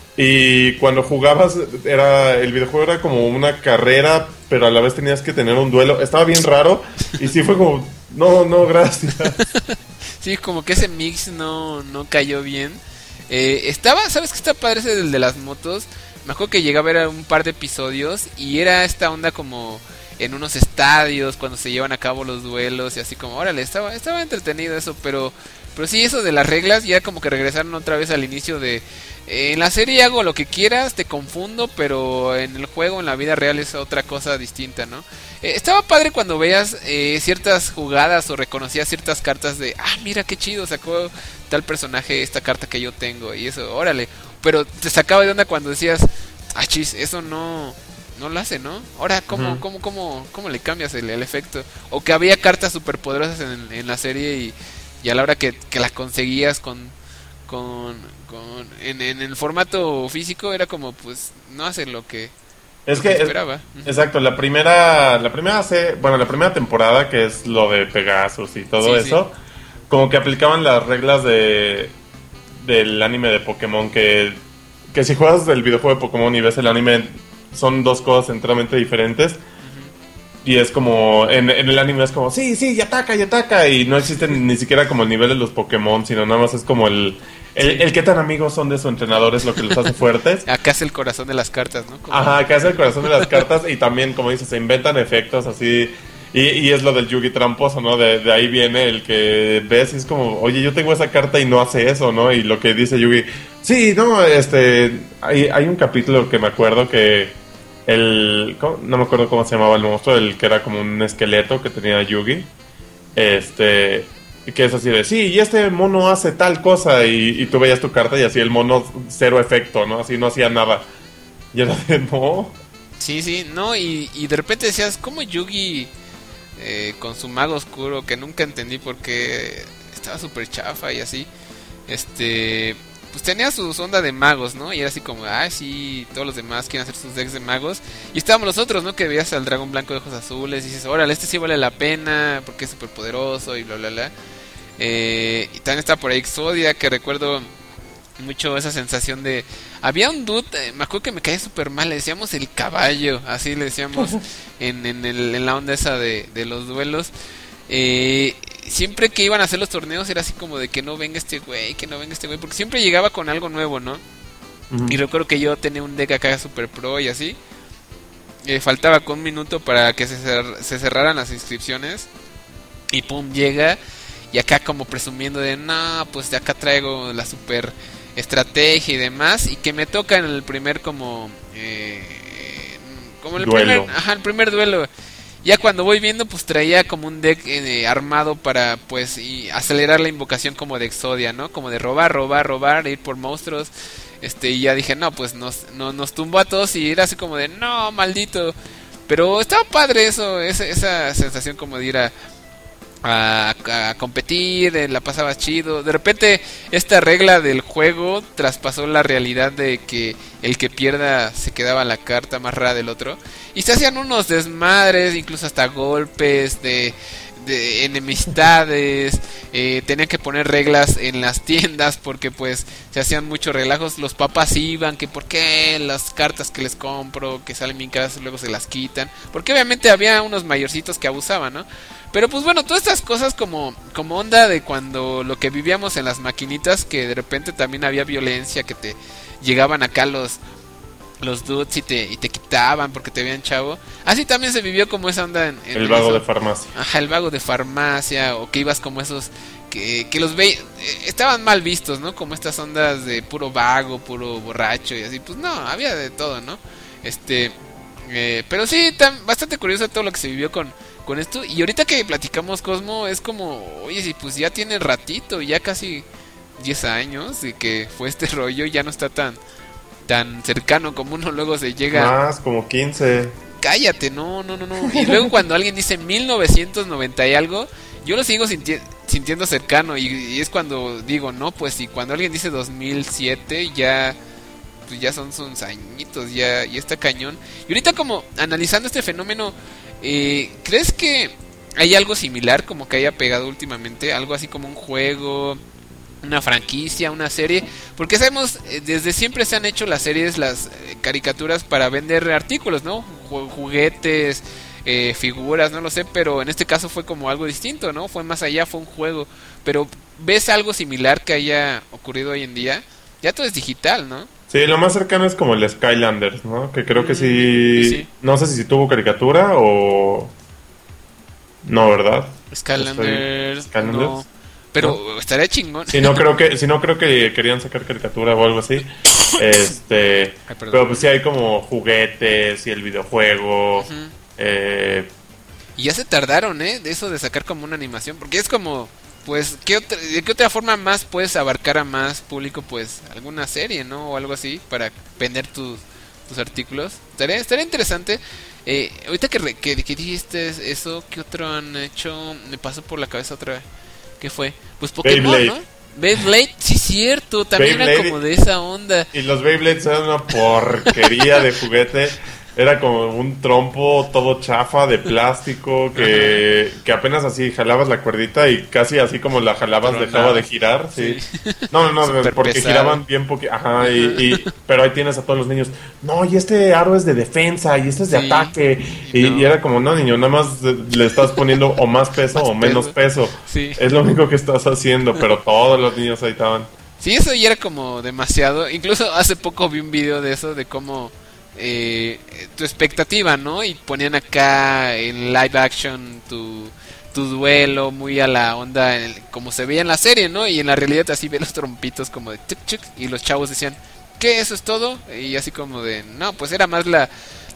Y cuando jugabas, era el videojuego era como una carrera, pero a la vez tenías que tener un duelo. Estaba bien raro y sí fue como, no, no, gracias. Sí, como que ese mix no, no cayó bien. Eh, estaba, ¿sabes qué está padre ese del de las motos? Me acuerdo que llegué a ver un par de episodios y era esta onda como en unos estadios cuando se llevan a cabo los duelos y así como, órale, estaba, estaba entretenido eso, pero, pero sí, eso de las reglas ya como que regresaron otra vez al inicio de, eh, en la serie hago lo que quieras, te confundo, pero en el juego, en la vida real es otra cosa distinta, ¿no? Eh, estaba padre cuando veías eh, ciertas jugadas o reconocías ciertas cartas de, ah, mira qué chido, sacó tal personaje esta carta que yo tengo y eso, órale. Pero te sacaba de onda cuando decías, ah, chis, eso no, no lo hace, ¿no? Ahora, ¿cómo, uh-huh. cómo, cómo, cómo le cambias el, el efecto? O que había cartas superpoderosas en, en la serie y, y a la hora que, que las conseguías con, con, con en, en el formato físico era como, pues, no hace lo que, es lo que, que es, esperaba. exacto, la primera, la primera se, bueno, la primera temporada, que es lo de Pegasus y todo Sí, eso, sí. Como que aplicaban las reglas de del anime de Pokémon, que, que si juegas el videojuego de Pokémon y ves el anime, son dos cosas enteramente diferentes. Uh-huh. Y es como, en, en el anime es como, sí, sí, y ataca, y ataca, y no existe ni siquiera como el nivel de los Pokémon, sino nada más es como el... El, sí. el qué tan amigos son de su entrenador es lo que los hace fuertes. Acá es el corazón de las cartas, ¿no? Como... Ajá, acá es el corazón de las cartas. Y también, como dices, se inventan efectos así. Y, y es lo del Yugi tramposo, ¿no? De, de ahí viene el que ves y es como, oye, yo tengo esa carta y no hace eso, ¿no? Y lo que dice Yugi, sí, no, este... Hay, hay un capítulo que me acuerdo que el... ¿cómo? No me acuerdo cómo se llamaba el monstruo, el que era como un esqueleto que tenía Yugi. Este... que es así de, sí, y este mono hace tal cosa, y, y tú veías tu carta y así el mono cero efecto, ¿no? Así no hacía nada. Y era de, no. Sí, sí, no, y, y de repente decías, ¿cómo Yugi eh, con su mago oscuro, que nunca entendí por qué estaba súper chafa y así, este... pues tenía su onda de magos, ¿no? Y era así como, ah, sí, todos los demás quieren hacer sus decks de magos. Y estábamos los otros, ¿no? Que veías al dragón blanco de ojos azules y dices, órale, este sí vale la pena porque es súper poderoso y bla, bla, bla. Eh, y también está por ahí Exodia, que recuerdo mucho esa sensación de... Había un dude, eh, me acuerdo que me caía súper mal, le decíamos el caballo, así le decíamos en, en, el, en la onda esa de, de los duelos. Eh... Siempre que iban a hacer los torneos era así como de que no venga este güey, que no venga este güey, porque siempre llegaba con algo nuevo, ¿no? Uh-huh. Y recuerdo que yo tenía un deck acá super pro y así. Eh, faltaba con un minuto para que se, cer- se cerraran las inscripciones. Y pum, llega. Y acá como presumiendo de, no, pues de acá traigo la super estrategia y demás. Y que me toca en el primer como... Eh, como el duelo. primer, ajá, el primer duelo. Ya cuando voy viendo, pues traía como un deck eh, armado para, pues, y acelerar la invocación como de Exodia, ¿no? Como de robar, robar, robar, ir por monstruos. Este, y ya dije, no, pues nos, no, nos tumbó a todos y era así como de, no, maldito. Pero estaba padre eso, esa, esa sensación como de ir a, a, a competir, eh, la pasaba chido. De repente, esta regla del juego traspasó la realidad de que el que pierda se quedaba la carta más rara del otro. Y se hacían unos desmadres, incluso hasta golpes de, de enemistades. Eh, tenían que poner reglas en las tiendas porque pues se hacían muchos relajos. Los papás iban, que por qué las cartas que les compro, que salen bien caras, luego se las quitan. Porque obviamente había unos mayorcitos que abusaban, ¿no? Pero pues bueno, todas estas cosas como, como onda de cuando lo que vivíamos en las maquinitas, que de repente también había violencia, que te llegaban acá los... los dudes y te, y te quitaban porque te veían chavo. Así también se vivió como esa onda en, en el vago eso. de farmacia. Ajá, el vago de farmacia. O que ibas como esos que, que los veías, eh, estaban mal vistos, ¿no? Como estas ondas de puro vago, puro borracho y así. Pues no, había de todo, ¿no? Este eh, pero sí, tan, bastante curioso todo lo que se vivió con, con esto. Y ahorita que platicamos, Cosmo, es como, oye, si pues ya tiene ratito, ya casi diez años de que fue este rollo, ya no está tan tan cercano como uno luego se llega. Más, como quince. Cállate, no, no, no, no. Y luego cuando alguien dice mil novecientos noventa y algo, yo lo sigo sinti- sintiendo cercano. Y, y es cuando digo, no, pues y cuando alguien dice dos mil siete, ya pues ya son sus añitos, ya, ya está cañón. Y ahorita como analizando este fenómeno, eh, ¿crees que hay algo similar como que haya pegado últimamente? Algo así como un juego, una franquicia, una serie, porque sabemos, eh, desde siempre se han hecho las series, las eh, caricaturas para vender artículos, ¿no? Ju- juguetes, eh, figuras, no lo sé, pero en este caso fue como algo distinto, ¿no? Fue más allá, fue un juego. Pero ¿ves algo similar que haya ocurrido hoy en día? Ya todo es digital, ¿no? Sí, lo más cercano es como el Skylanders, ¿no? Que creo que Mm, sí, sí. no sé si tuvo caricatura o... No, ¿verdad? Skylanders, Estoy... ¿Skylanders? no. Pero ¿no? estaría chingón. Si no creo que, si no creo que querían sacar caricatura o algo así. Este, Ay, perdón. pero pues sí hay como juguetes y el videojuego. Ujú. Eh, Y ya se tardaron, ¿eh? De eso de sacar como una animación. Porque es como, pues, ¿qué otra, ¿de qué otra forma más puedes abarcar a más público? Pues, alguna serie, ¿no? O algo así, para vender tus, tus artículos. Estaría, estaría interesante. Eh, ahorita que, re, que, que dijiste eso, ¿qué otro han hecho? Me pasó por la cabeza otra vez. ¿Qué fue? Pues Pokémon, Beyblade. ¿no? Beyblade, sí, cierto, también Beyblade, era como de esa onda. Y los Beyblades eran una porquería de juguete. Era como un trompo todo chafa de plástico que, que apenas así jalabas la cuerdita y casi así como la jalabas pero dejaba nada. de girar. Sí. sí. No, no, no, porque pesado. Giraban bien poquito. Ajá, y, y, pero ahí tienes a todos los niños. No, y este aro es de defensa y este es de sí. ataque. Y, no. y era como, no, niño, nada más le estás poniendo o más peso más o menos peso. peso. Sí. Es lo único que estás haciendo, pero todos los niños ahí estaban. Sí, eso ya era como demasiado. Incluso hace poco vi un video de eso, de cómo... Eh, tu expectativa, ¿no? Y ponían acá en live action tu, tu duelo muy a la onda el, como se veía en la serie, ¿no? Y en la realidad así ve los trompitos como de tuk tuk y los chavos decían, ¿qué? ¿Eso es todo? Y así como de, no, pues era más la,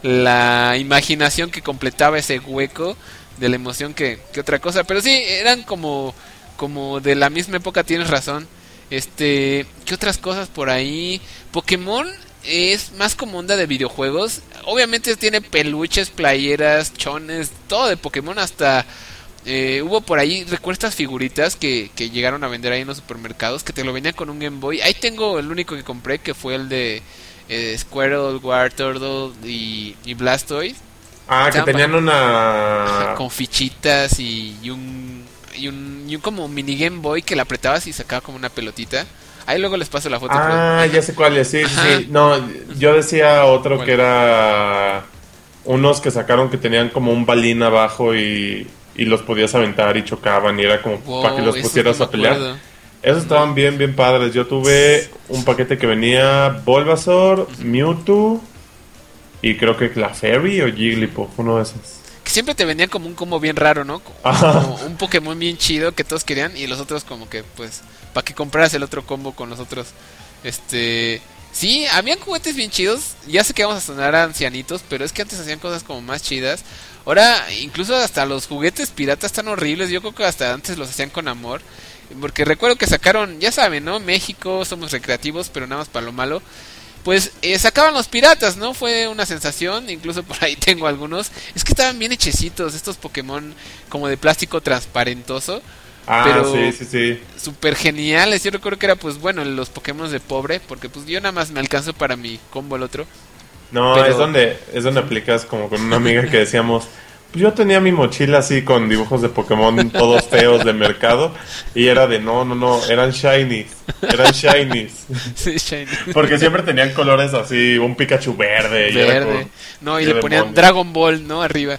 la imaginación que completaba ese hueco de la emoción que, que otra cosa. Pero sí, eran como, como de la misma época, tienes razón. Este, ¿qué otras cosas por ahí? Pokémon es más como onda de videojuegos. Obviamente tiene peluches, playeras, chones, todo de Pokémon. Hasta eh, hubo por ahí, recuerdo estas figuritas que, que llegaron a vender ahí en los supermercados, que te lo vendían con un Game Boy. Ahí tengo el único que compré, que fue el de eh, Squirtle, Wartortle y, y Blastoise. Ah, Estaban que tenían una... con fichitas y, y un... Y un, y un como mini Game Boy que la apretabas y sacaba como una pelotita. Ahí luego les paso la foto. Ah, pero... ya sé cuál es, sí, Ajá. sí. No, yo decía otro bueno. que era unos que sacaron que tenían como un balín abajo y, y los podías aventar y chocaban y era como wow, para que los pusieras no a pelear. Acuerdo. Esos estaban no. bien, bien padres. Yo tuve un paquete que venía Bulbasaur, uh-huh. Mewtwo y creo que Clefairy o Jigglypuff, uno de esos. Siempre te vendían como un combo bien raro, ¿no? Como un Pokémon bien chido que todos querían y los otros como que, pues, para que compraras el otro combo con los otros. Este... Sí, habían juguetes bien chidos. Ya sé que vamos a sonar a ancianitos, pero es que antes hacían cosas como más chidas. Ahora, incluso hasta los juguetes piratas están horribles. Yo creo que hasta antes los hacían con amor. Porque recuerdo que sacaron, ya saben, ¿no? México, somos recreativos, pero nada más para lo malo. Pues eh, sacaban los piratas, ¿no? Fue una sensación, incluso por ahí tengo algunos. Es que estaban bien hechecitos estos Pokémon como de plástico transparentoso. Ah, pero sí, sí, sí. Súper geniales. Yo recuerdo que era, pues bueno, los Pokémon de pobre, porque pues yo nada más me alcanzo para mi combo el otro. No, pero... es donde es donde aplicas como con una amiga que decíamos... Pues yo tenía mi mochila así con dibujos de Pokémon todos feos de mercado y era de no, no, no, eran shinies, eran shinies. Sí, shiny. Porque siempre tenían colores así, un Pikachu verde. Verde. Y era como, no, y le ponían demonio. Dragon Ball, ¿no? Arriba.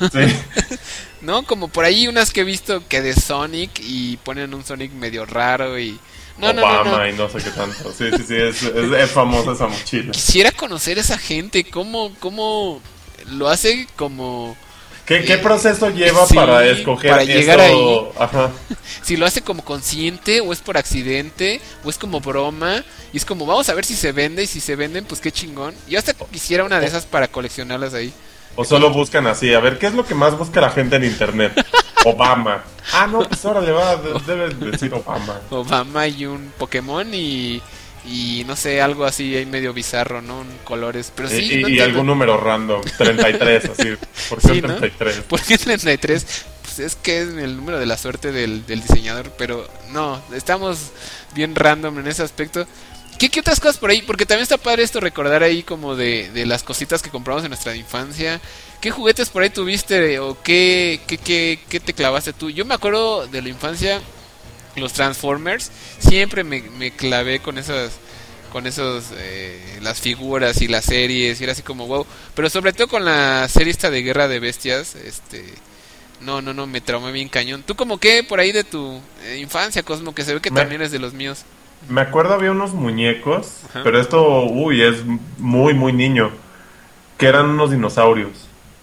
Sí. No, como por ahí unas que he visto que de Sonic y ponen un Sonic medio raro y... No, Obama no, no, no. y no sé qué tanto. Sí, sí, sí, es, es, es famosa esa mochila. Quisiera conocer a esa gente, cómo, cómo lo hace como... ¿Qué, ¿Qué proceso lleva sí, para escoger para llegar esto? Ahí? Ajá. Si lo hace como consciente o es por accidente o es como broma y es como vamos a ver si se vende y si se venden pues qué chingón. Yo hasta quisiera una de esas para coleccionarlas ahí. O solo buscan así, a ver qué es lo que más busca la gente en internet. Obama. Ah, no, pues ahora le va, debes decir Obama. Obama y un Pokémon y... Y no sé, algo así ahí medio bizarro, ¿no? Colores, pero sí. Y, no y algún número random, treinta y tres, así. ¿Por qué sí, treinta y tres? ¿No? ¿Por qué treinta y tres? Pues es que es el número de la suerte del, del diseñador, pero no, estamos bien random en ese aspecto. ¿Qué, ¿Qué otras cosas por ahí? Porque también está padre esto, recordar ahí como de, de las cositas que compramos en nuestra infancia. ¿Qué juguetes por ahí tuviste o qué, qué, qué, qué te clavaste tú? Yo me acuerdo de la infancia... Los Transformers, siempre me, me clavé con esas, con esos, eh, las figuras y las series, y era así como wow, pero sobre todo con la serie esta de Guerra de Bestias, este, no, no, no, me traumé bien cañón. ¿Tú como qué por ahí de tu eh, infancia, Cosmo, que se ve que me, también es de los míos? Me acuerdo había unos muñecos, Ajá. pero esto, uy, es muy, muy niño, que eran unos dinosaurios.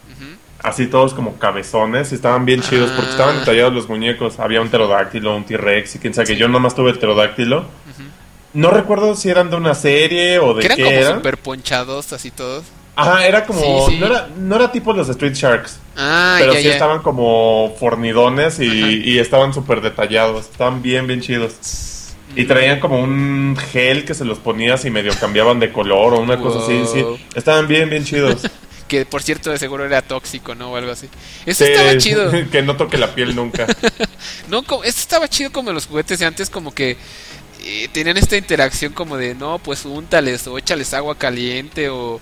Así todos como cabezones, y estaban bien chidos porque estaban detallados los muñecos. Había un pterodáctilo, un T-Rex y quién sabe, sí. que yo nomás tuve el pterodáctilo. Uh-huh. No recuerdo si eran de una serie o de que eran qué como eran. Super ponchados así todos. Ajá, era como, sí, sí. No, era, no era tipo los Street Sharks, ah, pero ya, sí ya. estaban como fornidones y, y estaban súper detallados, estaban bien, bien chidos. Mm. Y traían como un gel que se los ponías y medio cambiaban de color o una wow. cosa así, sí, estaban bien, bien chidos. Que por cierto de seguro era tóxico, ¿no? O algo así. Eso sí, estaba chido. Que no toque la piel nunca. No, eso estaba chido como los juguetes de antes, como que eh, tenían esta interacción como de, no, pues úntales o échales agua caliente o,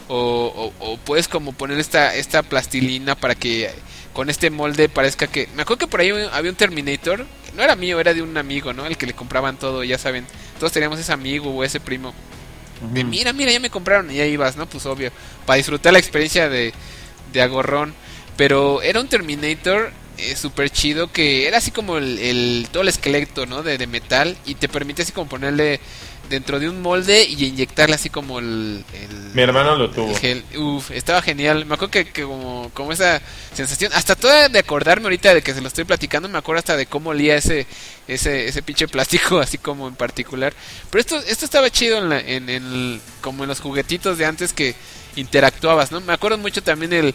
o, o, o puedes como poner esta, esta plastilina para que con este molde parezca que... Me acuerdo que por ahí había un Terminator, no era mío, era de un amigo, ¿no? El que le compraban todo, ya saben, todos teníamos ese amigo o ese primo. Uh-huh. De, mira, mira, ya me compraron y ahí ibas, ¿no? Pues obvio, para disfrutar la experiencia de, de agorrón. Pero era un Terminator eh, súper chido que era así como el, el todo el esqueleto, ¿no? De, de metal y te permite así como ponerle dentro de un molde y inyectarle así como el... el Mi hermano lo tuvo. Gel. Uf, estaba genial. Me acuerdo que, que como, como esa sensación, hasta toda de acordarme ahorita de que se lo estoy platicando, me acuerdo hasta de cómo olía ese ese ese pinche plástico, así como en particular. Pero esto esto estaba chido en, la, en, en como en los juguetitos de antes que interactuabas, ¿no? Me acuerdo mucho también el...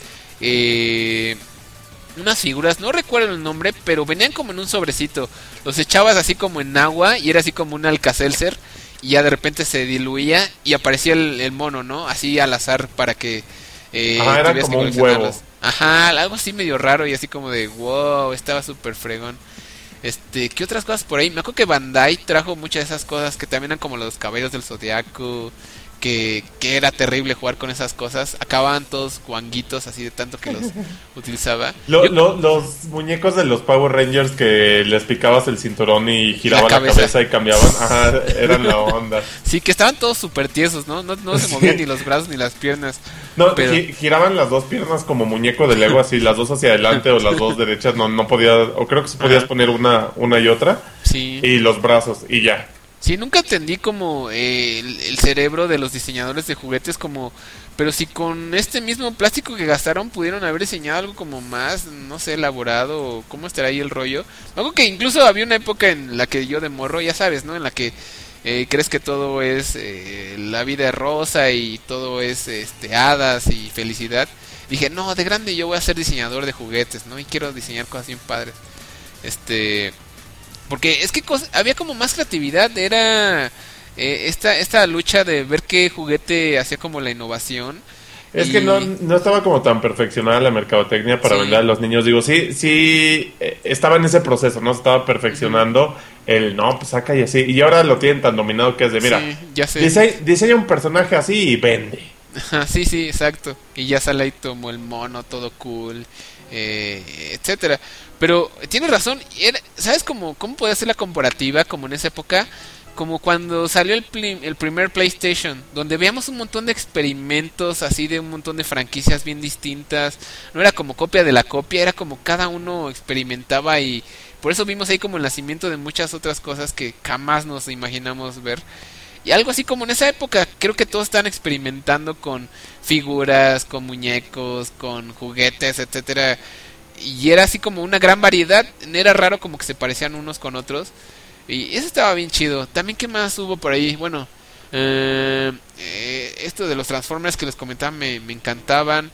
Eh, unas figuras, no recuerdo el nombre, pero venían como en un sobrecito. Los echabas así como en agua y era así como un Alka-Seltzer. Y ya de repente se diluía y aparecía el, el mono, ¿no? Así al azar para que... Eh, Ajá, era como un huevo. Ajá, algo así medio raro y así como de wow, estaba súper fregón. Este, ¿qué otras cosas por ahí? Me acuerdo que Bandai trajo muchas de esas cosas que también eran como los caballos del Zodiaco. Que, que era terrible jugar con esas cosas. Acababan todos guanguitos así de tanto que los utilizaba. Lo, Yo, lo, los muñecos de los Power Rangers que les picabas el cinturón y giraba la cabeza, la cabeza y cambiaban. Ajá, eran la onda. Sí, que estaban todos súper tiesos, ¿no? No, no se movían sí. ni los brazos ni las piernas. No, pero... gi- giraban las dos piernas como muñeco de Lego, así, las dos hacia adelante o las dos derechas. No, no podía, o creo que sí podías Ajá. poner una, una y otra. Sí. Y los brazos, y ya. Sí, nunca entendí como eh, el, el cerebro de los diseñadores de juguetes como... Pero si con este mismo plástico que gastaron pudieron haber diseñado algo como más, no sé, elaborado o cómo estará ahí el rollo. Algo que incluso había una época en la que yo de morro, ya sabes, ¿no? En la que eh, crees que todo es eh, la vida es rosa y todo es este hadas y felicidad. Dije, no, de grande yo voy a ser diseñador de juguetes, ¿no? Y quiero diseñar cosas bien padres. Este... Porque es que cosa, había como más creatividad, era eh, esta esta lucha de ver qué juguete hacía como la innovación. Es y... que no, no estaba como tan perfeccionada la mercadotecnia para sí. vender a los niños. Digo, sí, sí, eh, estaba en ese proceso, ¿no? Estaba perfeccionando uh-huh. el, no, pues saca y así. Y ahora lo tienen tan dominado que es de, mira, sí, ya sé. Dise- diseña un personaje así y vende. Sí, sí, exacto. Y ya sale ahí como el mono, todo cool, eh, etcétera. Pero tienes razón, era, ¿sabes cómo, cómo podía ser la comparativa como en esa época? Como cuando salió el, pli, el primer PlayStation, donde veíamos un montón de experimentos así de un montón de franquicias bien distintas. No era como copia de la copia, era como cada uno experimentaba y por eso vimos ahí como el nacimiento de muchas otras cosas que jamás nos imaginamos ver. Y algo así como en esa época, creo que todos están experimentando con figuras, con muñecos, con juguetes, etcétera. Y era así como una gran variedad, era raro como que se parecían unos con otros. Y eso estaba bien chido. También, ¿qué más hubo por ahí? Bueno, eh, eh, esto de los Transformers que les comentaba me, me encantaban.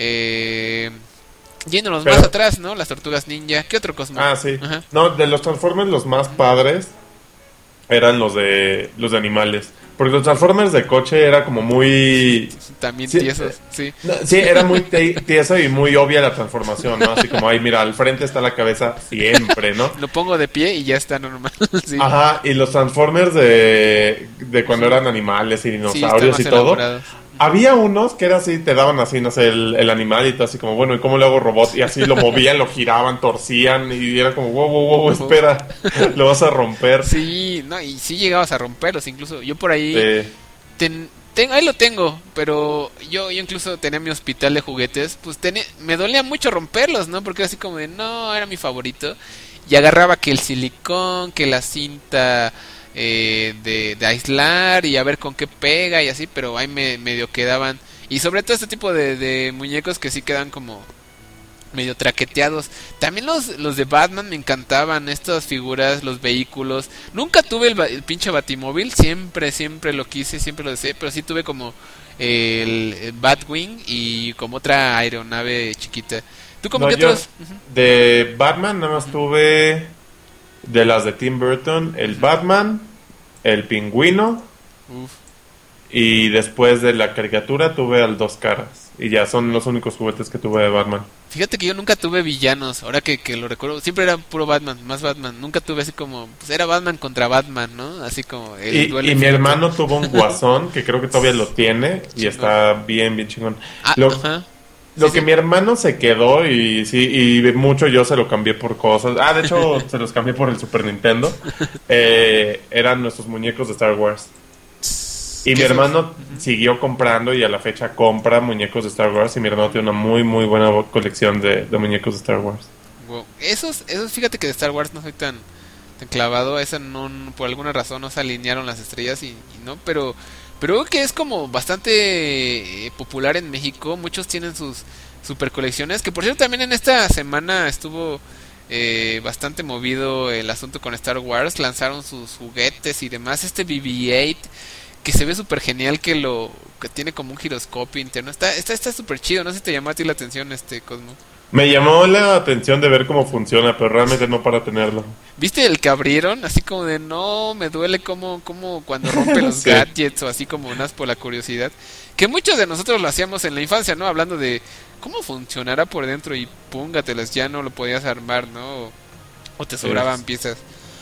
Eh, yéndonos Pero, más atrás, ¿no? Las Tortugas Ninja. ¿Qué otro Cosmo? Ah, sí. Ajá. No, de los Transformers los más padres eran los de los de animales. Porque los Transformers de coche era como muy... También sí, tiesos, sí. No, sí, era muy tieso y muy obvia la transformación, ¿no? Así como, ay, mira, al frente está la cabeza siempre, ¿no? Lo pongo de pie y ya está normal, sí. Ajá, y los Transformers de, de cuando eran animales y dinosaurios sí, y todo... Elaborados. Había unos que era así, te daban así, no sé, el, el animal y todo así como, bueno, ¿y cómo le hago robot? Y así lo movían, lo giraban, torcían y era como, wow, wow, wow, espera, lo vas a romper. Sí, no, y sí llegabas a romperlos, incluso yo por ahí, sí. ten, ten, ahí lo tengo, pero yo, yo incluso tenía mi hospital de juguetes, pues tenía, me dolía mucho romperlos, ¿no? Porque era así como de, no, era mi favorito, y agarraba que el silicón, que la cinta... Eh, de, de aislar y a ver con qué pega y así, pero ahí me medio quedaban. Y sobre todo este tipo de, de muñecos que sí quedan como medio traqueteados. También los, los de Batman me encantaban, estas figuras, los vehículos. Nunca tuve el, el pinche Batimóvil, siempre, siempre lo quise, siempre lo deseé, pero sí tuve como el, el Batwing y como otra aeronave chiquita. ¿Tú como no, que otros? Uh-huh. De Batman nada más uh-huh. tuve... De las de Tim Burton, el Batman, el Pingüino, Uf. y después de la caricatura tuve al Dos Caras. y ya son los únicos juguetes que tuve de Batman. Fíjate que yo nunca tuve villanos, ahora que, que lo recuerdo, siempre era puro Batman, más Batman, nunca tuve así como, pues era Batman contra Batman, ¿no? Así como el Y, duelo y mi infinito. hermano tuvo un Guasón, que creo que todavía lo tiene, y Chingón. está bien, bien chingón. Ah, Lo, ajá. lo Sí, que sí. mi hermano se quedó, y sí, y mucho yo se lo cambié por cosas. Ah, de hecho, se los cambié por el Super Nintendo. Eh, eran nuestros muñecos de Star Wars. Y mi ¿Qué hermano esos? siguió comprando y a la fecha compra muñecos de Star Wars. Y mi hermano tiene una muy, muy buena colección de, de muñecos de Star Wars. Wow. Esos, esos, fíjate que de Star Wars no soy tan, tan clavado, esa no, no- por alguna razón no se alinearon las estrellas y, y no, pero, pero creo que es como bastante eh, popular en México, muchos tienen sus super colecciones, que por cierto también en esta semana estuvo eh, bastante movido el asunto con Star Wars, lanzaron sus juguetes y demás, este B B ocho que se ve súper genial, que lo que tiene como un giroscopio interno, está está está súper chido, no sé si te llamó a ti la atención este Cosmo. Me llamó la atención de ver cómo funciona, pero realmente no para tenerlo. ¿Viste el que abrieron? Así como de no, me duele como, como cuando rompe los Sí. gadgets o así como unas por la curiosidad. Que muchos de nosotros lo hacíamos en la infancia, ¿no? Hablando de cómo funcionará por dentro y púngatelas, ya no lo podías armar, ¿no? O, o te sobraban Es- piezas.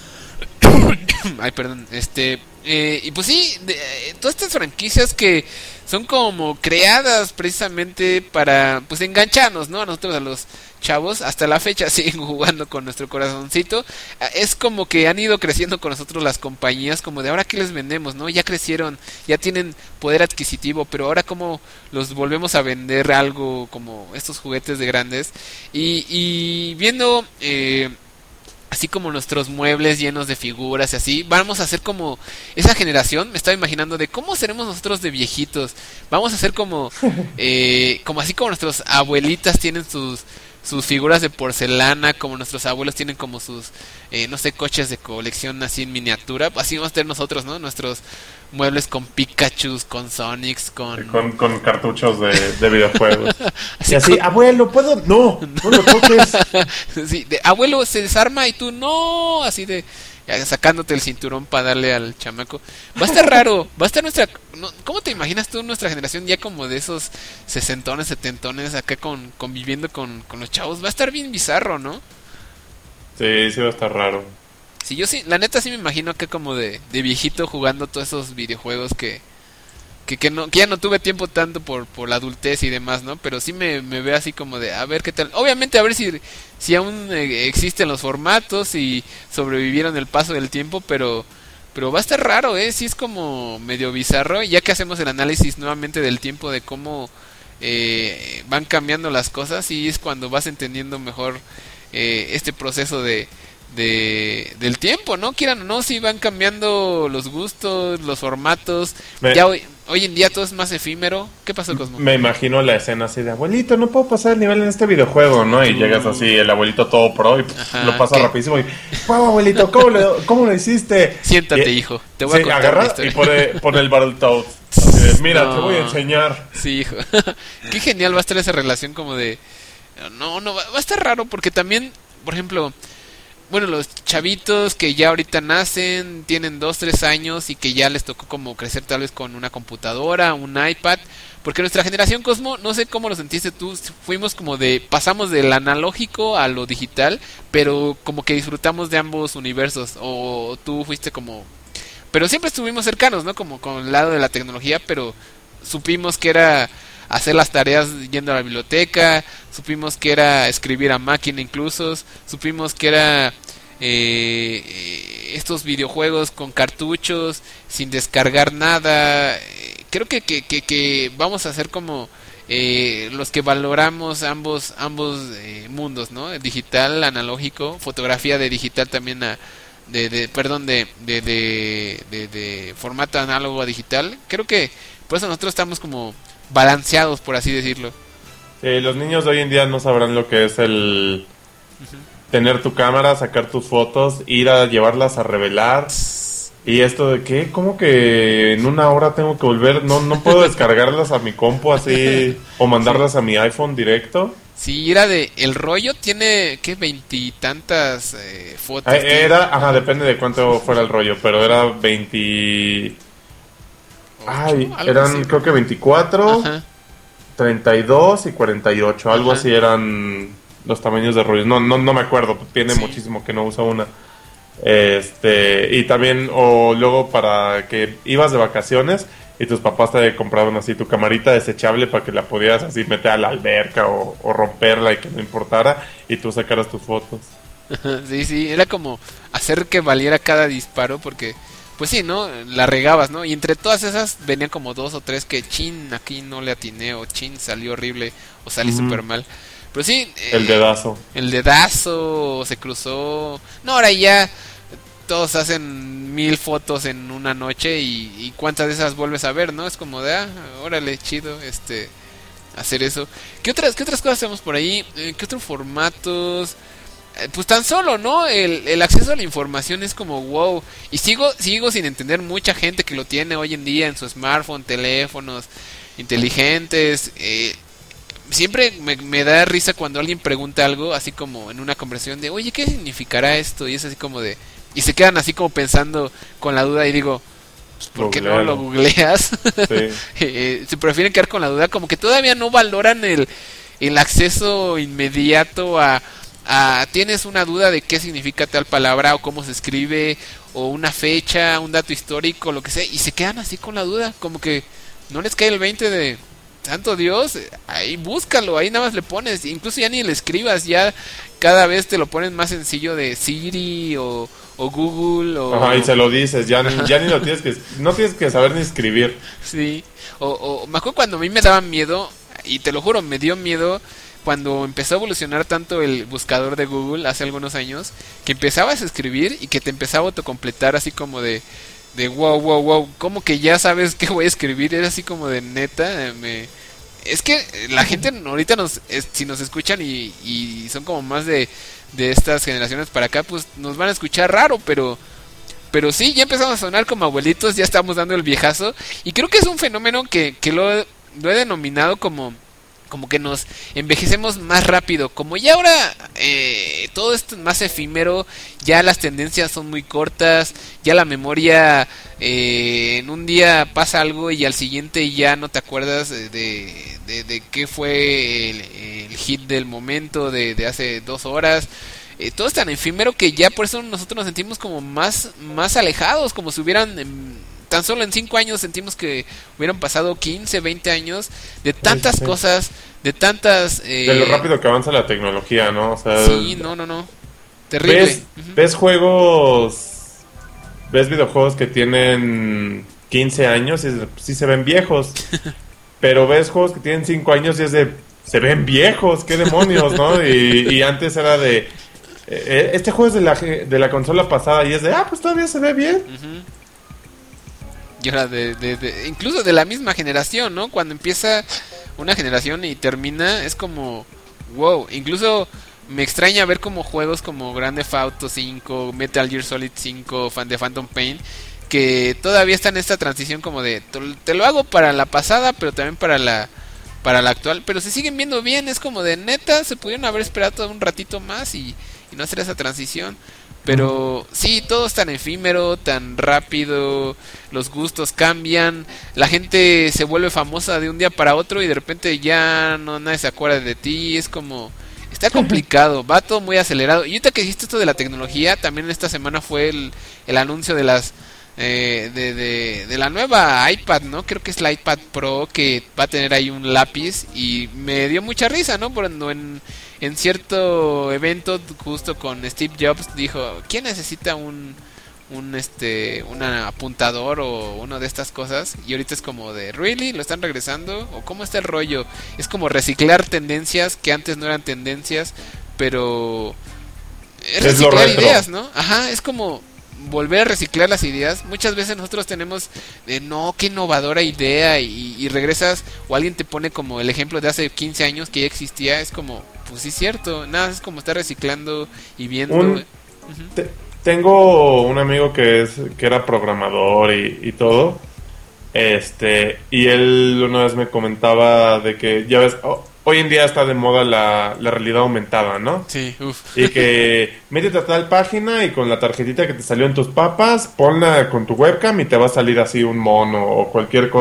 Ay, perdón, este... eh, y pues sí, de- eh, todas estas franquicias que son como creadas precisamente para, pues, engancharnos, ¿no? A nosotros, a los chavos, hasta la fecha siguen jugando con nuestro corazoncito. Ah, Es como que han ido creciendo con nosotros las compañías, como de ahora que les vendemos, ¿no? Ya crecieron, ya tienen poder adquisitivo, pero ahora como los volvemos a vender algo como estos juguetes de grandes. Y, y viendo... Eh, así como nuestros muebles llenos de figuras y así, vamos a hacer como esa generación, me estaba imaginando de cómo seremos nosotros de viejitos, vamos a hacer como, eh, como así como nuestras abuelitas tienen sus sus figuras de porcelana, como nuestros abuelos tienen como sus, eh, no sé, coches de colección así en miniatura, así vamos a tener nosotros, ¿no? Nuestros muebles con Pikachus, con Sonics, con... Con, con cartuchos de, de videojuegos. así Y así, con- abuelo, ¿puedo? No, no lo toques. sí, de abuelo se desarma y tú no, así de ya sacándote el cinturón para darle al chamaco. Va a estar raro, va a estar nuestra... no, ¿cómo te imaginas tú nuestra generación ya como de esos sesentones, setentones acá con, conviviendo con, con los chavos? Va a estar bien bizarro, ¿no? Sí, sí va a estar raro. Sí, yo sí, la neta sí me imagino acá como de, de viejito jugando todos esos videojuegos que... Que, que, no, que ya no tuve tiempo tanto por, por la adultez y demás, ¿no? Pero sí me, me veo así como de, a ver qué tal. Obviamente a ver si, si aún eh, existen los formatos y sobrevivieron el paso del tiempo, pero pero va a estar raro, ¿eh? Sí es como medio bizarro, ya que hacemos el análisis nuevamente del tiempo de cómo eh, van cambiando las cosas y es cuando vas entendiendo mejor eh, este proceso de... De, del tiempo, ¿no? Quieran o no, si van cambiando los gustos, los formatos. Me- Ya hoy, hoy en día todo es más efímero. ¿Qué pasó, Cosmo? Me imagino la escena así de, abuelito, no puedo pasar el nivel en este videojuego, ¿no? Y Tú- llegas así, el abuelito todo pro y pff, Ajá, lo pasa ¿qué? rapidísimo y, wow, abuelito, ¿cómo lo, cómo lo hiciste? Siéntate, Y- hijo. Te voy a sí, contar agarra una historia. y pone, pone el Battletoads. Así de, mira, No. te voy a enseñar. Sí, hijo. Qué genial va a estar esa relación como de... No, no, va, va a estar raro porque también, por ejemplo... Bueno, los chavitos que ya ahorita nacen, tienen dos, tres años y que ya les tocó como crecer tal vez con una computadora, un iPad. Porque nuestra generación, Cosmo, no sé cómo lo sentiste tú, fuimos como de, pasamos del analógico a lo digital, pero como que disfrutamos de ambos universos. O tú fuiste como... Pero siempre estuvimos cercanos, ¿no? Como con el lado de la tecnología, pero supimos que era hacer las tareas yendo a la biblioteca, supimos que era escribir a máquina incluso, supimos que era eh, estos videojuegos con cartuchos, sin descargar nada. Eh, creo que, que, que, que vamos a ser como eh, los que valoramos ambos ambos eh, mundos, ¿no? El digital, analógico, fotografía de digital también a... De, de, perdón, de, de, de, de, de formato análogo a digital. Creo que por eso nosotros estamos como balanceados, por así decirlo. Sí, los niños de hoy en día no sabrán lo que es el tener tu cámara, sacar tus fotos, ir a llevarlas a revelar. Y esto de que, ¿cómo que en una hora tengo que volver? No, no puedo descargarlas a mi compu así o mandarlas a mi iPhone directo. Si era de el rollo tiene que veintitantas eh, fotos. Eh, tiene. Era, ajá, depende de cuánto fuera el rollo, pero era veinte... Ay, algo eran así. creo que veinticuatro, Ajá. treinta y dos y cuarenta y ocho, algo Ajá. así eran los tamaños de rollos. No, no, no me acuerdo, tiene Sí. muchísimo que no uso una. Este, y también, o luego para que ibas de vacaciones y tus papás te compraban así tu camarita desechable para que la pudieras así meter a la alberca o, o romperla y que no importara y tú sacaras tus fotos. Sí, sí, era como hacer que valiera cada disparo porque, pues sí, ¿no? La regabas, ¿no? Y entre todas esas venían como dos o tres que chin, aquí no le atiné o chin, salió horrible o salí Ujú. súper mal. Pero sí, eh, El dedazo. el dedazo se cruzó. No, ahora ya todos hacen mil fotos en una noche y, y cuántas de esas vuelves a ver, ¿no? Es como de, ah, órale, chido, este, hacer eso. ¿Qué otras, qué otras cosas hacemos por ahí? Eh, ¿Qué otros formatos? Eh, Pues tan solo, ¿no? El, el acceso a la información es como wow. Y sigo, sigo sin entender mucha gente que lo tiene hoy en día en su smartphone, teléfonos inteligentes. Eh, siempre me, me da risa cuando alguien pregunta algo, así como en una conversación de, oye, ¿qué significará esto? Y es así como de... Y se quedan así como pensando con la duda y digo, pues, ¿por qué no lo googleas? Sí. eh, se prefieren quedar con la duda, como que todavía no valoran el, el acceso inmediato a, a... Tienes una duda de qué significa tal palabra o cómo se escribe o una fecha, un dato histórico, lo que sea, y se quedan así con la duda, como que no les cae el veinte de... Santo Dios, ahí búscalo, ahí nada más le pones, incluso ya ni le escribas, ya cada vez te lo ponen más sencillo de Siri o, o Google o... Ajá, y se lo dices, ya, ni- ya ni lo tienes que... No tienes que saber ni escribir. Sí, o, o me acuerdo cuando a mí me daba miedo, y te lo juro, me dio miedo cuando empezó a evolucionar tanto el buscador de Google hace algunos años, que empezabas a escribir y que te empezaba a autocompletar así como de... De wow, wow, wow, como que ya sabes qué voy a escribir, era así como de neta, eh, me... Es que la gente ahorita nos, es- si nos escuchan y, y son como más de, de estas generaciones para acá, pues nos van a escuchar raro, pero... Pero sí, ya empezamos a sonar como abuelitos, ya estamos dando el viejazo, y creo que es un fenómeno que, que lo, lo he denominado como... Como que nos envejecemos más rápido. Como ya ahora eh, todo esto es más efímero, ya las tendencias son muy cortas, ya la memoria eh, en un día pasa algo y al siguiente ya no te acuerdas de, de, de, de qué fue el, el hit del momento de, de hace dos horas. Eh, todo es tan efímero que ya por eso nosotros nos sentimos como más, más alejados, como si hubieran... em, tan solo en cinco años sentimos que hubieran pasado quince, veinte años de tantas Sí, sí. cosas, de tantas... eh, De lo rápido que avanza la tecnología, ¿no? O sea, Sí, no, no, no. Terrible. ves, Ujú. ves juegos, ves videojuegos que tienen quince años y es de, sí se ven viejos, pero ves juegos que tienen cinco años y es de, se ven viejos, qué demonios, ¿no? Y, y antes era de, eh, este juego es de la, de la consola pasada y es de, ah, pues todavía se ve bien. Ujú. Y ahora de, de, de- incluso de la misma generación, ¿no? Cuando empieza una generación y termina, es como, wow. Incluso me extraña ver como juegos como Grand Theft Auto cinco, Metal Gear Solid cinco, fan de Phantom Pain, que todavía están en esta transición como de, te te lo hago para la pasada, pero también para la para la actual, pero se siguen viendo bien, es como de neta, se pudieron haber esperado todo un ratito más y, y no hacer esa transición. Pero sí, todo es tan efímero, tan rápido, los gustos cambian, la gente se vuelve famosa de un día para otro y de repente ya no nadie se acuerda de ti, es como... Está complicado, va todo muy acelerado. Y ahorita que dijiste esto de la tecnología, también esta semana fue el, el anuncio de las... Eh, de, de, de la nueva iPad, ¿no? Creo que es la iPad Pro que va a tener ahí un lápiz y me dio mucha risa, ¿no? Cuando en, en cierto evento justo con Steve Jobs dijo, ¿quién necesita un un este un apuntador o una de estas cosas? Y ahorita es como de, ¿really? ¿Lo están regresando? ¿O cómo está el rollo? Es como reciclar tendencias que antes no eran tendencias, pero es Es lo reciclar retro. ideas, ¿no? Ajá, es como volver a reciclar las ideas. Muchas veces nosotros tenemos de no, qué innovadora idea y, y regresas o alguien te pone como el ejemplo de hace quince años que ya existía, es como, pues sí es cierto, nada, es como estar reciclando y viendo. Un- Ujú. Te- tengo un amigo que es que era programador y, y todo, este, y él una vez me comentaba de que, ya ves, ho- hoy en día está de moda la, la realidad aumentada, ¿no? Sí, uff. Y que métete a tal página y con la tarjetita que te salió en tus papas, ponla con tu webcam y te va a salir así un mono o cualquier cosa.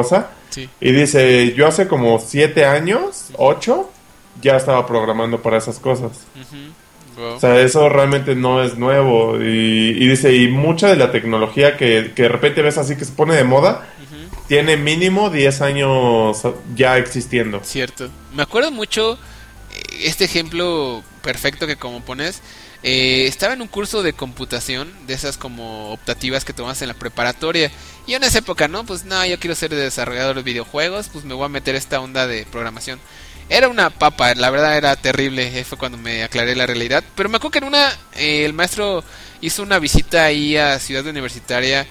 Sí. Y dice, yo hace como siete años, ocho, ya estaba programando para esas cosas. Uh-huh. Wow. O sea, eso realmente no es nuevo. Y, y dice, y mucha de la tecnología que, que de repente ves así que se pone de moda, uh-huh, tiene mínimo diez años ya existiendo. Cierto. Me acuerdo mucho este ejemplo perfecto que como pones. Eh, estaba en un curso de computación, de esas como optativas que tomas en la preparatoria. Y en esa época, ¿no? Pues no, yo quiero ser desarrollador de videojuegos, pues me voy a meter esta onda de programación. Era una papa, la verdad era terrible, fue cuando me aclaré la realidad. Pero me acuerdo que en una, eh, el maestro hizo una visita ahí a Ciudad Universitaria,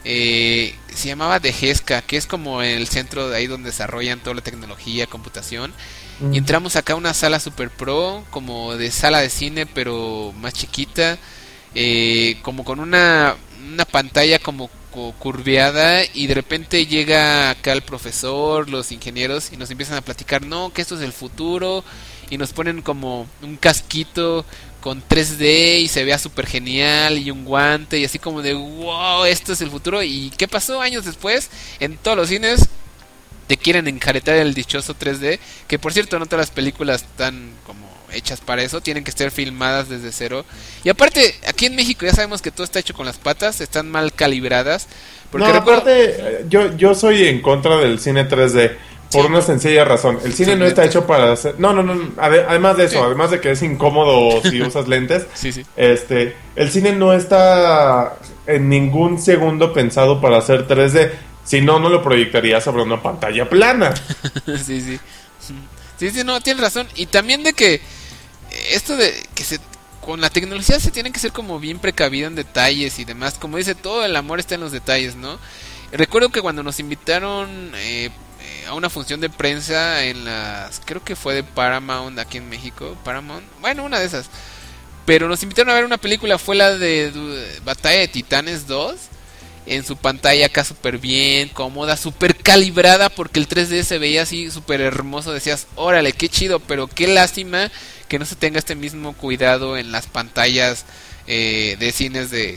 eh, se llamaba Dejesca, que es como el centro de ahí donde desarrollan toda la tecnología, computación. Mm. Y entramos acá a una sala super pro, como de sala de cine, pero más chiquita, eh, como con una, una pantalla como curveada, y de repente llega acá el profesor, los ingenieros, y nos empiezan a platicar, no, que esto es el futuro, y nos ponen como un casquito con tres D y se vea súper genial, y un guante, y así como de, wow, esto es el futuro. ¿Y qué pasó años después? En todos los cines te quieren enjaretar el dichoso tres D, que por cierto no todas las películas están como hechas para eso, tienen que estar filmadas desde cero. Y aparte, aquí en México ya sabemos que todo está hecho con las patas, están mal calibradas. Porque no, recuerdo... aparte, yo, yo soy en contra del cine tres D, por sí, una sencilla razón. El cine no está hecho para hacer... No, no, no, además de eso, sí, además de que es incómodo si usas lentes, sí, sí. este, el cine no está en ningún segundo pensado para hacer tres D. Si no, no lo proyectaría sobre una pantalla plana. sí, sí. Sí, sí, no, tienes razón. Y también de que esto de que se con la tecnología se tienen que ser como bien precavido en detalles y demás. Como dice, todo el amor está en los detalles, ¿no? Recuerdo que cuando nos invitaron eh, a una función de prensa en las... Creo que fue de Paramount aquí en México. Paramount, bueno, una de esas. Pero nos invitaron a ver una película, fue la de, de Batalla de Titanes dos. En su pantalla acá súper bien, cómoda, súper calibrada, porque el tres D se veía así súper hermoso. Decías, órale, qué chido, pero qué lástima que no se tenga este mismo cuidado en las pantallas eh, de cines de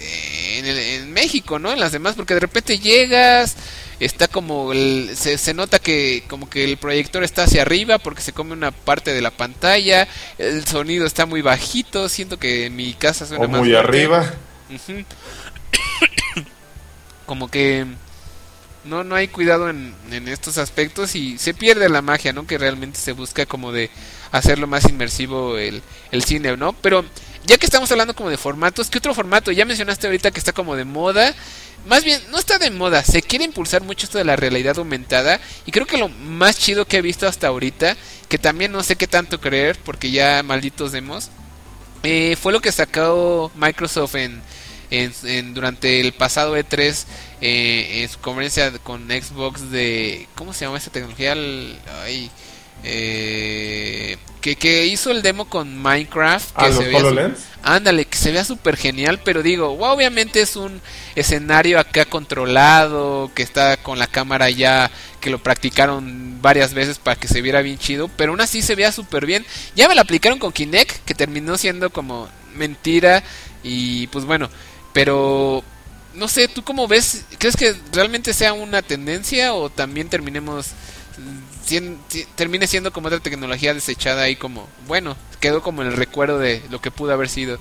en, el, en México, ¿no? En las demás, porque de repente llegas, está como, el, se, se nota que como que el proyector está hacia arriba porque se come una parte de la pantalla, el sonido está muy bajito, siento que en mi casa suena o más muy fuerte. arriba. Uh-huh. Como que no no hay cuidado en, en estos aspectos y se pierde la magia, ¿no? Que realmente se busca como de hacerlo más inmersivo el, el cine, ¿no? Pero ya que estamos hablando como de formatos, ¿qué otro formato? Ya mencionaste ahorita que está como de moda. Más bien, no está de moda, se quiere impulsar mucho esto de la realidad aumentada. Y creo que lo más chido que he visto hasta ahorita, que también no sé qué tanto creer, porque ya malditos demos, eh, fue lo que sacó Microsoft en... En, en, durante el pasado E tres, eh, en su conferencia con Xbox de... ¿Cómo se llama esta tecnología? El, ay, eh, que, que hizo el demo con Minecraft. Que ¿Ah, se los HoloLens? Su, ándale, que se vea súper genial, pero digo, wow, obviamente es un escenario acá controlado, que está con la cámara ya, que lo practicaron varias veces para que se viera bien chido, pero aún así se vea súper bien. Ya me lo aplicaron con Kinect, que terminó siendo como mentira, y pues bueno... Pero, no sé, ¿tú cómo ves? ¿Crees que realmente sea una tendencia o también terminemos, cien, termine siendo como otra tecnología desechada ahí como, bueno, quedó como en el recuerdo de lo que pudo haber sido?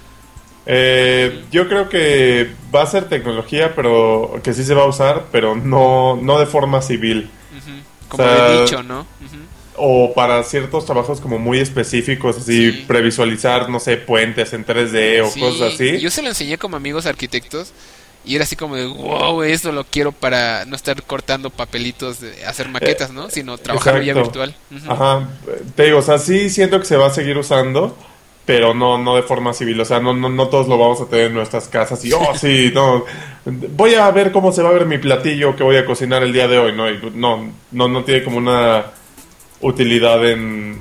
Eh, yo creo que va a ser tecnología, pero que sí se va a usar, pero no, no de forma civil. Uh-huh. Como o sea, de nicho, ¿no? Uh-huh. O para ciertos trabajos como muy específicos, así sí. Previsualizar, no sé, puentes en tres D o sí. Cosas así. Yo se lo enseñé como amigos arquitectos y era así como de, wow, eso lo quiero para no estar cortando papelitos de hacer maquetas, ¿no? Sino trabajar ya virtual. Uh-huh. Ajá, te digo, o sea, sí siento que se va a seguir usando, pero no no de forma civil, o sea, no no no todos lo vamos a tener en nuestras casas y, oh, sí, no, voy a ver cómo se va a ver mi platillo que voy a cocinar el día de hoy, ¿no? Y no, no, no tiene como una... utilidad en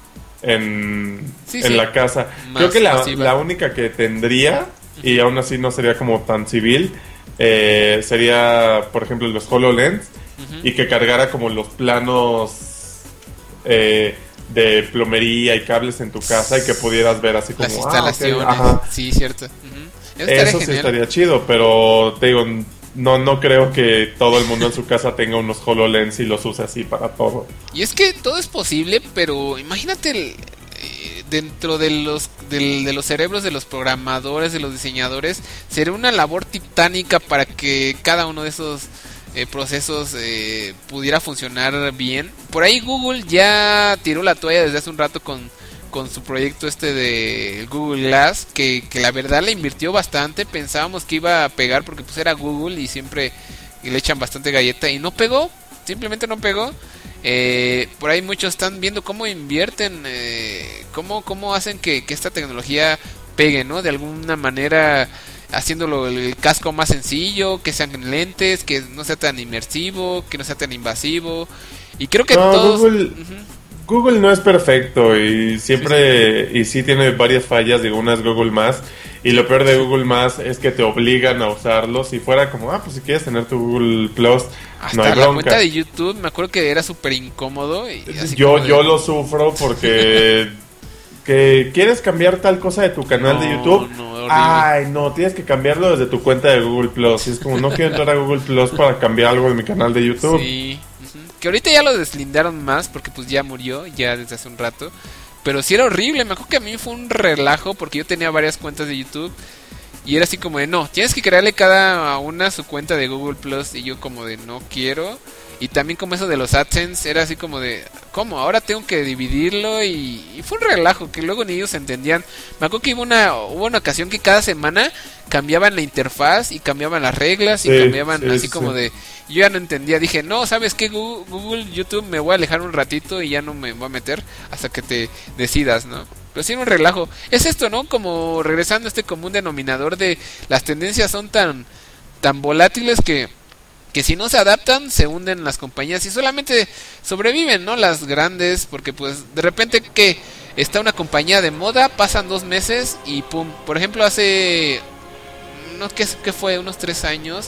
en, sí, en sí. la casa. Más Creo que la, la única que tendría, y aún así no sería como tan civil, eh, sería, por ejemplo, los HoloLens, uh-huh. Y que cargara como los planos eh, de plomería y cables en tu casa y que pudieras ver así como... Las instalaciones, ah, okay, sí, cierto. Uh-huh. Eso, Eso sí estaría chido, pero te digo, no, no creo que todo el mundo en su casa tenga unos HoloLens y los use así para todo. Y es que todo es posible, pero imagínate el, eh, dentro de los del, de los cerebros de los programadores, de los diseñadores, sería una labor titánica para que cada uno de esos eh, procesos eh, pudiera funcionar bien. Por ahí Google ya tiró la toalla desde hace un rato con con su proyecto este de Google Glass, que, que la verdad le invirtió bastante. Pensábamos que iba a pegar porque pues era Google y siempre le echan bastante galleta, y no pegó, simplemente no pegó. Eh, por ahí muchos están viendo cómo invierten, eh, cómo, cómo hacen que, que esta tecnología pegue, ¿no? De alguna manera haciéndolo el casco más sencillo, que sean lentes, que no sea tan inmersivo, que no sea tan invasivo. Y creo que no, todos... Google... Uh-huh. Google no es perfecto y siempre, sí, sí. y sí tiene varias fallas, digo, una es Google Más, y lo peor de Google Más es que te obligan a usarlo. Si fuera como, ah, pues si quieres tener tu Google Plus, hasta no hay la bronca. cuenta de YouTube, me acuerdo que era súper incómodo. Y así yo de... yo lo sufro porque que quieres cambiar tal cosa de tu canal no, de YouTube. No, ay, no, tienes que cambiarlo desde tu cuenta de Google Plus. Y es como, no quiero entrar a Google Plus para cambiar algo de mi canal de YouTube. Sí. Que ahorita ya lo deslindaron más porque pues ya murió, ya desde hace un rato. Pero sí era horrible, me acuerdo que a mí fue un relajo porque yo tenía varias cuentas de YouTube. Y era así como de, no, tienes que crearle cada una su cuenta de Google Plus. Y yo como de, no quiero. Y también como eso de los AdSense, era así como de, ¿cómo? Ahora tengo que dividirlo. Y, y fue un relajo que luego ni ellos entendían. Me acuerdo que hubo una, hubo una ocasión que cada semana cambiaban la interfaz y cambiaban las reglas y sí, cambiaban sí, así sí. como de... Yo ya no entendía, dije, no, ¿sabes qué? Google, Google, YouTube, me voy a alejar un ratito y ya no me voy a meter hasta que te decidas, ¿no? Pero sí, un relajo. Es esto, ¿no? Como regresando a este común denominador de las tendencias son tan, tan volátiles que, que si no se adaptan, se hunden las compañías y solamente sobreviven, ¿no? Las grandes, porque pues de repente que está una compañía de moda, pasan dos meses y pum. Por ejemplo, hace, no, ¿qué, qué fue? Unos tres años...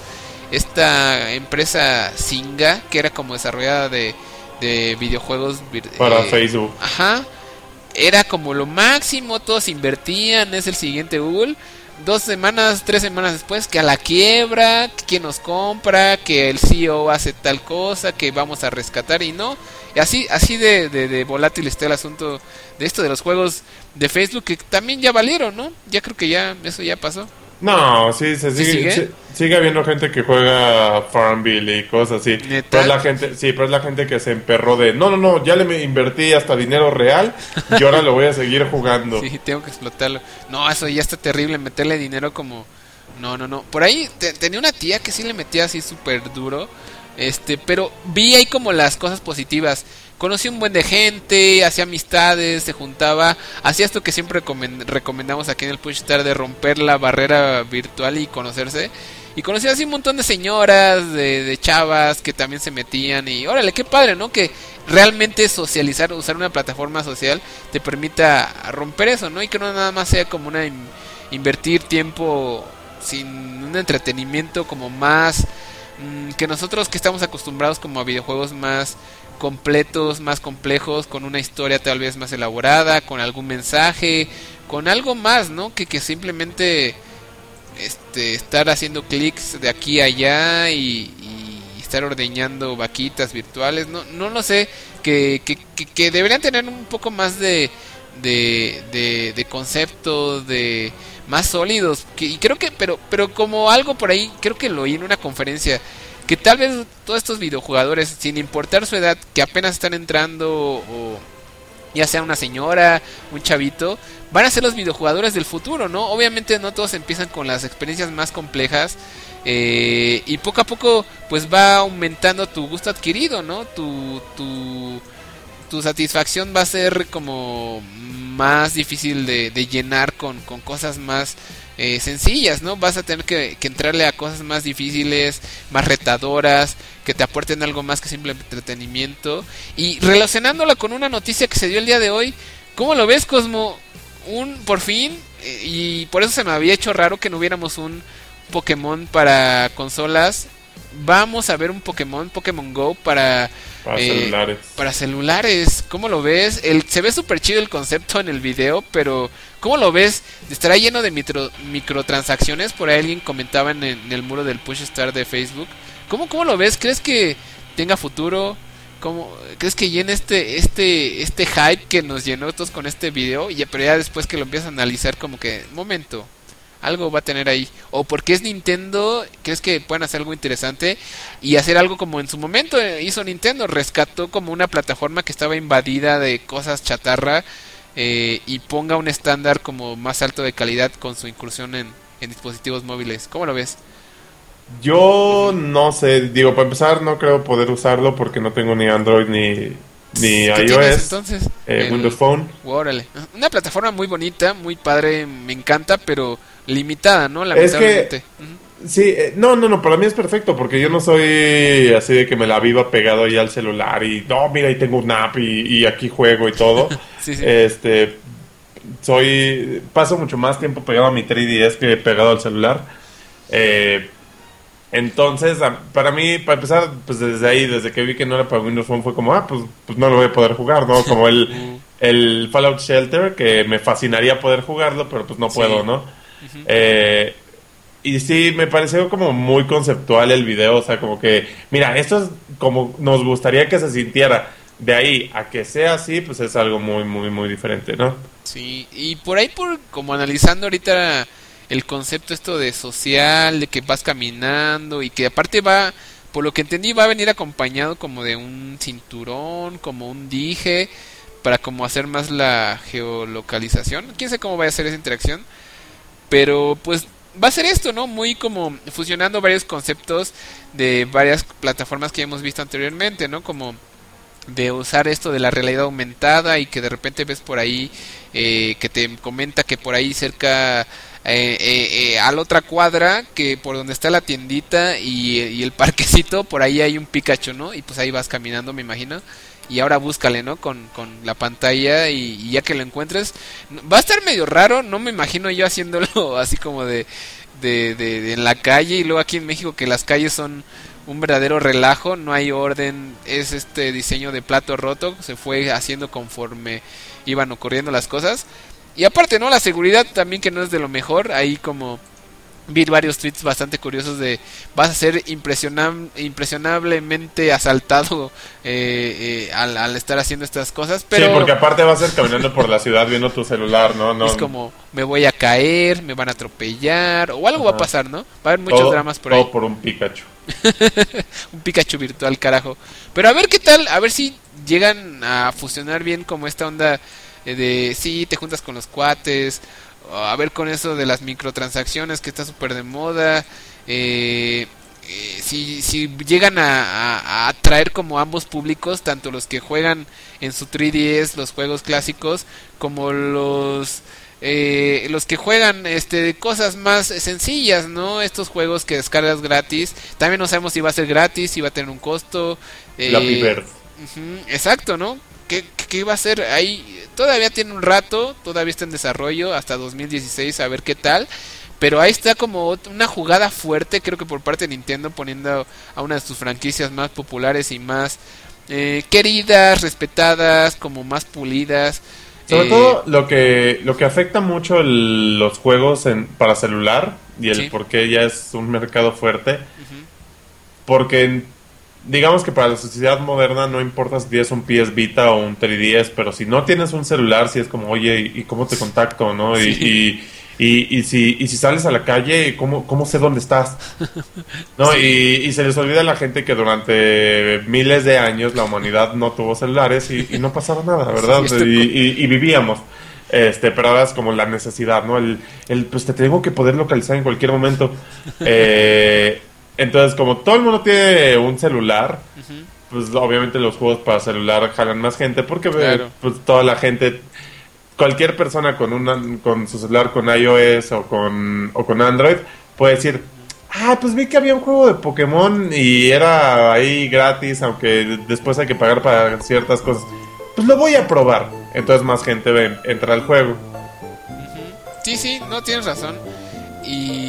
Esta empresa Zynga, que era como desarrollada de, de videojuegos para eh, Facebook. Ajá. Era como lo máximo, todos invertían, es el siguiente Google. Dos semanas, tres semanas después, que a la quiebra, que nos compra, que el C E O hace tal cosa, que vamos a rescatar y no. Y así, así de, de, de volátil está el asunto de esto de los juegos de Facebook, que también ya valieron, ¿no? Ya creo que ya eso ya pasó. No, sí, se sigue, ¿Sí sigue? Se, sigue habiendo gente que juega Farmville y cosas así. ¿Neta? Pero es la gente, sí, pero es la gente que se emperró de, no, no, no, ya le invertí hasta dinero real y ahora lo voy a seguir jugando. Sí, tengo que explotarlo. No, eso ya está terrible, meterle dinero como, no, no, no. Por ahí te, tenía una tía que sí le metía así súper duro, este, pero vi ahí como las cosas positivas. Conocí un buen de gente, hacía amistades, se juntaba, hacía esto que siempre recomend- recomendamos aquí en el Push Start de romper la barrera virtual y conocerse. Y conocí así un montón de señoras, de, de chavas que también se metían y órale, qué padre, ¿no? Que realmente socializar, usar una plataforma social te permita romper eso, ¿no? Y que no nada más sea como una in- invertir tiempo sin un entretenimiento como más... Mmm, que nosotros que estamos acostumbrados como a videojuegos más... completos, más complejos, con una historia tal vez más elaborada, con algún mensaje, con algo más, ¿no? Que, que simplemente este, estar haciendo clics de aquí a allá y, y estar ordeñando vaquitas virtuales, no, no lo sé, que, que, que, que deberían tener un poco más de, de, de, de concepto, de más sólidos, que, y creo que, pero, pero como algo por ahí, creo que lo oí en una conferencia, que tal vez todos estos videojugadores, sin importar su edad, que apenas están entrando, o ya sea una señora, un chavito, van a ser los videojugadores del futuro, ¿no? Obviamente no todos empiezan con las experiencias más complejas, eh, y poco a poco pues va aumentando tu gusto adquirido, ¿no? Tu, tu, tu satisfacción va a ser como más difícil de, de llenar con, con cosas más... Eh, sencillas, ¿no? Vas a tener que, que entrarle a cosas más difíciles, más retadoras, que te aporten algo más que simple entretenimiento. Y relacionándola con una noticia que se dio el día de hoy, ¿cómo lo ves, Cosmo? Un, por fin, eh, y por eso se me había hecho raro que no hubiéramos un Pokémon para consolas, vamos a ver un Pokémon, Pokémon Go para... Para eh, celulares. Para celulares, ¿cómo lo ves? El, se ve súper chido el concepto en el video, pero ¿cómo lo ves? ¿Estará lleno de micro, microtransacciones? Por ahí alguien comentaba en el, en el muro del Push Star de Facebook. ¿Cómo, cómo lo ves? ¿Crees que tenga futuro? ¿Cómo, ¿Crees que llene este este este hype que nos llenó todos con este video? Y, pero ya después que lo empiezas a analizar como que, momento, algo va a tener ahí. O porque es Nintendo, ¿crees que puedan hacer algo interesante? Y hacer algo como en su momento hizo Nintendo, rescató como una plataforma que estaba invadida de cosas chatarra, eh, y ponga un estándar como más alto de calidad con su incursión en, en dispositivos móviles. ¿Cómo lo ves? Yo no sé, digo, para empezar no creo poder usarlo porque no tengo ni Android ni, ni ¿Qué iOS, tienes, entonces? eh, El- Windows Phone. Órale. Una plataforma muy bonita, muy padre, me encanta, pero limitada, ¿no? Es Lamentablemente. que, Ujú. sí, eh, no, no, no, para mí es perfecto porque yo no soy así de que me la viva pegado ahí al celular y, no, mira, ahí tengo una app y, y aquí juego y todo. Sí, sí. Este, soy, paso mucho más tiempo pegado a mi tres D S que pegado al celular. Eh, entonces, a- para mí, para empezar, pues desde ahí, desde que vi que no era para Windows Phone, fue como, ah, pues, pues no lo voy a poder jugar, ¿no? Como el, Uh, el Fallout Shelter, que me fascinaría poder jugarlo, pero pues no Sí. puedo, ¿no? ujú. Eh, y sí, me pareció como muy conceptual el video, o sea, como que, mira, esto es como nos gustaría que se sintiera. De ahí a que sea así, pues es algo muy, muy, muy diferente, ¿no? Sí, y por ahí, por como analizando ahorita el concepto esto de social, de que vas caminando y que aparte va, por lo que entendí, va a venir acompañado como de un cinturón, como un dije, para como hacer más la geolocalización. Quién sabe cómo va a ser esa interacción, pero pues va a ser esto, ¿no? Muy como fusionando varios conceptos de varias plataformas que hemos visto anteriormente, ¿no? Como de usar esto de la realidad aumentada y que de repente ves por ahí, eh, que te comenta que por ahí cerca, eh, eh, eh, a la otra cuadra, que por donde está la tiendita y, y el parquecito, por ahí hay un Pikachu, ¿no? Y pues ahí vas caminando, me imagino. Y ahora búscale, ¿no? Con, con la pantalla y, y ya que lo encuentres, va a estar medio raro, no me imagino yo haciéndolo así como de, de, de, de en la calle, y luego aquí en México que las calles son un verdadero relajo, no hay orden, es este diseño de plato roto, se fue haciendo conforme iban ocurriendo las cosas. Y aparte, ¿no? La seguridad también, que no es de lo mejor, ahí como vi varios tweets bastante curiosos de vas a ser impresionam- impresionablemente asaltado, eh, eh, al, al estar haciendo estas cosas, pero Sí, porque aparte vas a ir caminando por la ciudad viendo tu celular, ¿no? No, es como me voy a caer, me van a atropellar o algo va a Ajá. pasar, ¿no? Va a haber muchos todo, dramas por todo ahí. por un Pikachu. Un Pikachu virtual, carajo. Pero a ver qué tal, a ver si llegan a fusionar bien como esta onda, eh, de sí, te juntas con los cuates, o a ver con eso de las microtransacciones que está súper de moda, eh, eh, si, si llegan a, a, a atraer como ambos públicos, tanto los que juegan en su tres D S los juegos clásicos, como los... Eh, los que juegan este cosas más sencillas, ¿no? Estos juegos que descargas gratis. También no sabemos si va a ser gratis, si va a tener un costo. Eh, Flappy Bird. ujú, exacto, ¿no? ¿Qué, ¿Qué va a ser? Ahí todavía tiene un rato, todavía está en desarrollo hasta dos mil dieciséis, a ver qué tal. Pero ahí está como ot- una jugada fuerte, creo que por parte de Nintendo, poniendo a una de sus franquicias más populares y más eh, queridas, respetadas, como más pulidas. Sobre Eh, todo lo que lo que afecta mucho el- los juegos en, para celular y el Sí. por qué ya es un mercado fuerte, ujú. porque digamos que para la sociedad moderna no importa si tienes un P S Vita o un tres D S, pero si no tienes un celular, si es como, oye, ¿y y cómo te contacto, no? Y, Sí. y, y, y si, y si sales a la calle, ¿cómo, cómo sé dónde estás? ¿No? Sí. Y, y se les olvida a la gente que durante miles de años la humanidad no tuvo celulares y, y no pasaba nada, ¿verdad? Sí, esto- y, y- y vivíamos. Este, pero ahora es como la necesidad, ¿no? El, el pues te tengo que poder localizar en cualquier momento. Eh, entonces, como todo el mundo tiene un celular, Ujú. pues obviamente los juegos para celular jalan más gente porque, eh, Claro. pues toda la gente, cualquier persona con una con su celular con iOS o con o con Android puede decir, ah, pues vi que había un juego de Pokémon y era ahí gratis, aunque después hay que pagar para ciertas cosas, pues lo voy a probar. Entonces más gente ve, entra al juego. Sí, sí, no tienes razón. Y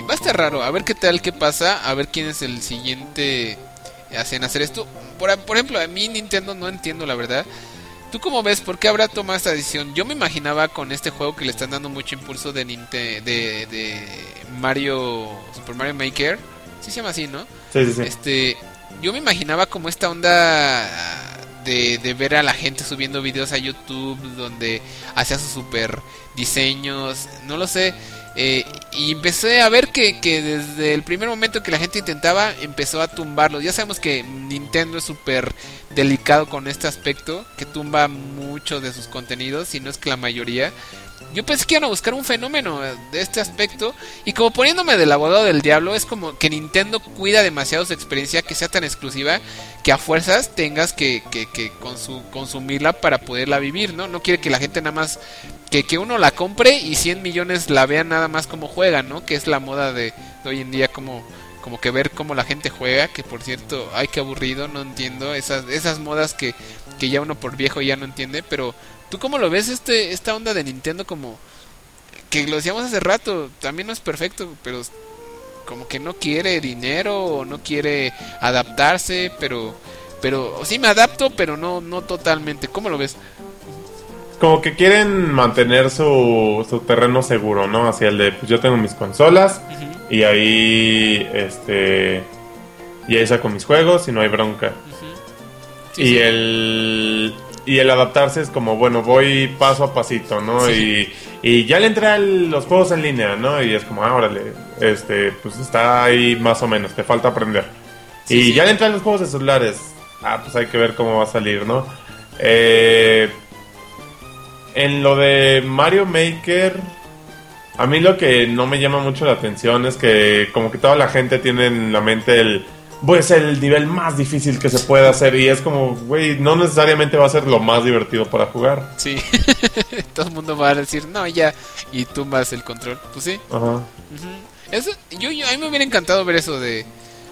va a estar raro, a ver qué tal, qué pasa, a ver quién es el siguiente en hacer esto. Por, por ejemplo, a mí Nintendo no entiendo la verdad. ¿Tú cómo ves? ¿Por qué habrá tomado esta decisión? Yo me imaginaba con este juego que le están dando mucho impulso de, Ninte, de, de Mario, Super Mario Maker. Sí se llama así, ¿no? Sí, sí, sí. Este, yo me imaginaba como esta onda de, de ver a la gente subiendo videos a YouTube donde hacía sus super diseños, no lo sé. Eh, y empecé a ver que, que desde el primer momento que la gente intentaba, empezó a tumbarlos. Ya sabemos que Nintendo es súper delicado con este aspecto, que tumba mucho de sus contenidos, si no es que la mayoría. Yo pensé que iban a buscar un fenómeno de este aspecto, y como poniéndome del abogado del diablo, es como que Nintendo cuida demasiado su experiencia, que sea tan exclusiva, que a fuerzas tengas que, que, que consu- consumirla para poderla vivir, ¿no? No quiere que la gente nada más, que, que uno la compre y cien millones la vean nada más como juegan, ¿no? Que es la moda de, de hoy en día, como, como que ver cómo la gente juega, que por cierto, ay, qué aburrido, no entiendo, esas, esas modas que, que ya uno por viejo ya no entiende, pero... ¿Tú cómo lo ves este esta onda de Nintendo? Como que lo decíamos hace rato, también no es perfecto, pero como que no quiere dinero o no quiere adaptarse, pero pero sí me adapto, pero no no totalmente. ¿Cómo lo ves? Como que quieren mantener su, su terreno seguro, ¿no? Hacia el de, pues yo tengo mis consolas, uh-huh, y ahí este y ahí saco mis juegos y no hay bronca. Uh-huh. Sí, y sí. el Y el adaptarse es como, bueno, voy paso a pasito, ¿no? Sí. Y, y ya le entré a los juegos en línea, ¿no? Y es como, ah, órale, este, pues está ahí más o menos, te falta aprender. Sí, y sí. Ya le entré a los juegos de celulares, ah, pues hay que ver cómo va a salir, ¿no? Eh, en lo de Mario Maker, a mí lo que no me llama mucho la atención es que como que toda la gente tiene en la mente el... pues el nivel más difícil que se puede hacer, y es como, güey, no necesariamente va a ser lo más divertido para jugar. Sí, todo el mundo va a decir, no, ya, y tumbas el control, pues sí. Ajá. Uh-huh. Eso, yo, yo, a mí me hubiera encantado ver eso de,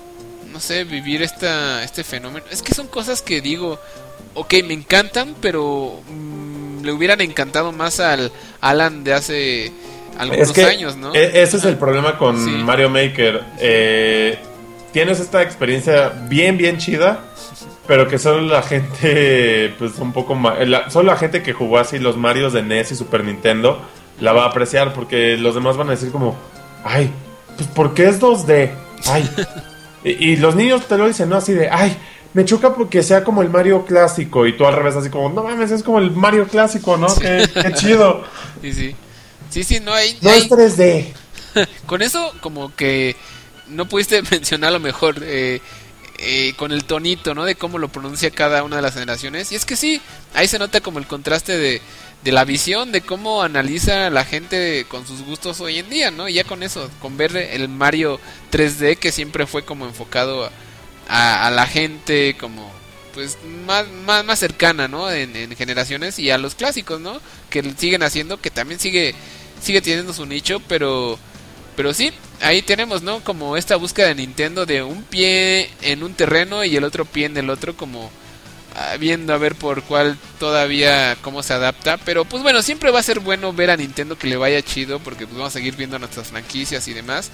no sé, vivir esta este fenómeno. Es que son cosas que digo, ok, me encantan, pero mmm, le hubieran encantado más al Alan de hace algunos es que años, ¿no? E- ese es el problema con sí. Mario Maker. Eh... Tienes esta experiencia bien, bien chida, pero que solo la gente, pues un poco más... La, solo la gente que jugó así los Marios de N E S y Super Nintendo la va a apreciar, porque los demás van a decir como, ay, pues ¿por qué es dos D? Ay. y, y los niños te lo dicen, ¿no? Así de, ay, me choca porque sea como el Mario clásico, y tú al revés así como, no mames, es como el Mario clásico, ¿no? Sí. Qué, qué chido. Sí, sí. Sí, sí, no hay... No hay... es tres D. Con eso como que... no pudiste mencionar a lo mejor eh, eh, con el tonito, ¿no? De cómo lo pronuncia cada una de las generaciones. Y es que sí, ahí se nota como el contraste de, de la visión, de cómo analiza la gente con sus gustos hoy en día, ¿no? Y ya con eso, con ver el Mario tres D, que siempre fue como enfocado a, a, a la gente como... pues más, más, más cercana, ¿no? En, en generaciones, y a los clásicos, ¿no? Que siguen haciendo, que también sigue sigue teniendo su nicho, pero... Pero sí, ahí tenemos, ¿no? Como esta búsqueda de Nintendo de un pie en un terreno y el otro pie en el otro, como ah, viendo a ver por cuál todavía cómo se adapta. Pero pues bueno, siempre va a ser bueno ver a Nintendo que le vaya chido, porque pues vamos a seguir viendo nuestras franquicias y demás.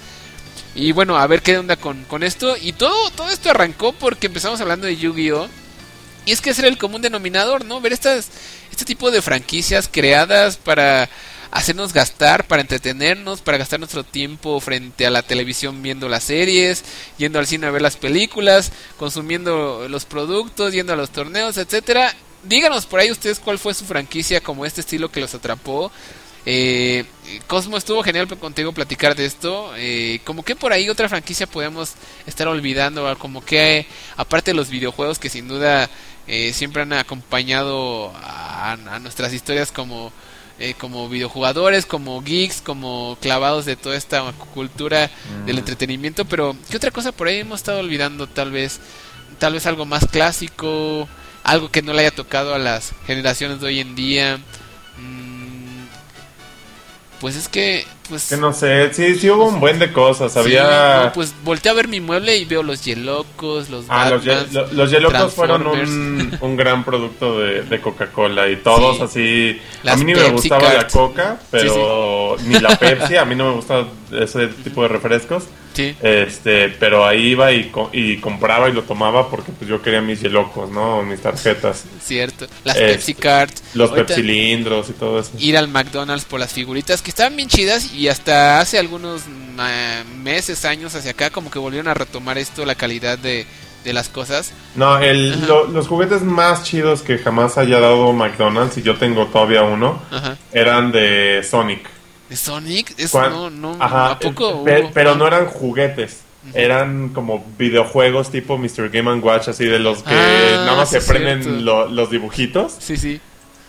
Y bueno, a ver qué onda con, con esto. Y todo, todo esto arrancó porque empezamos hablando de Yu-Gi-Oh! Y es que ese era el común denominador, ¿no? Ver estas, este tipo de franquicias creadas para... hacernos gastar, para entretenernos, para gastar nuestro tiempo frente a la televisión viendo las series, yendo al cine a ver las películas, consumiendo los productos, yendo a los torneos, etcétera. Díganos por ahí ustedes cuál fue su franquicia como este estilo que los atrapó. Eh, Cosmo, estuvo genial contigo platicar de esto. Eh, como que por ahí otra franquicia podemos estar olvidando, como que aparte de los videojuegos que sin duda eh, siempre han acompañado a, a nuestras historias como Eh, como videojugadores, como geeks, como clavados de toda esta cultura mm. del entretenimiento. Pero ¿qué otra cosa por ahí hemos estado olvidando? Tal vez tal vez algo más clásico, algo que no le haya tocado a las generaciones de hoy en día. mm, Pues es que, pues... Que no sé, sí, sí hubo un buen de cosas, sí, había... no, pues volteé a ver mi mueble y veo los Yelocos, los Ah, los, Batmans, Ye- lo- los Yelocos fueron Transformers. un, un gran producto de, de Coca-Cola y todos Sí. así... Las a mí ni me Pepsi gustaba la Cards. Coca, pero ni la Pepsi, a mí no me gusta ese tipo de refrescos. Sí. Este, pero ahí iba y, co- y compraba y lo tomaba porque pues yo quería mis Yelocos, ¿no? Mis tarjetas. Cierto, las Este, Pepsi Cards. Los Ahorita, Pepsilindros y todo eso. ir al McDonald's por las figuritas que estaban bien chidas y hasta hace algunos ma- meses, años hacia acá como que volvieron a retomar esto, la calidad de, de las cosas. No, el, lo- los juguetes más chidos que jamás haya dado McDonald's, y yo tengo todavía uno, Ajá. eran de Sonic. ¿De Sonic? Es, Cuan- no, no, Ajá, ¿a poco pe- hubo? pero no eran juguetes. Eran como videojuegos tipo míster Game and Watch, así de los que Ah, nada más sí, se prenden cierto. lo- los dibujitos. Sí, sí.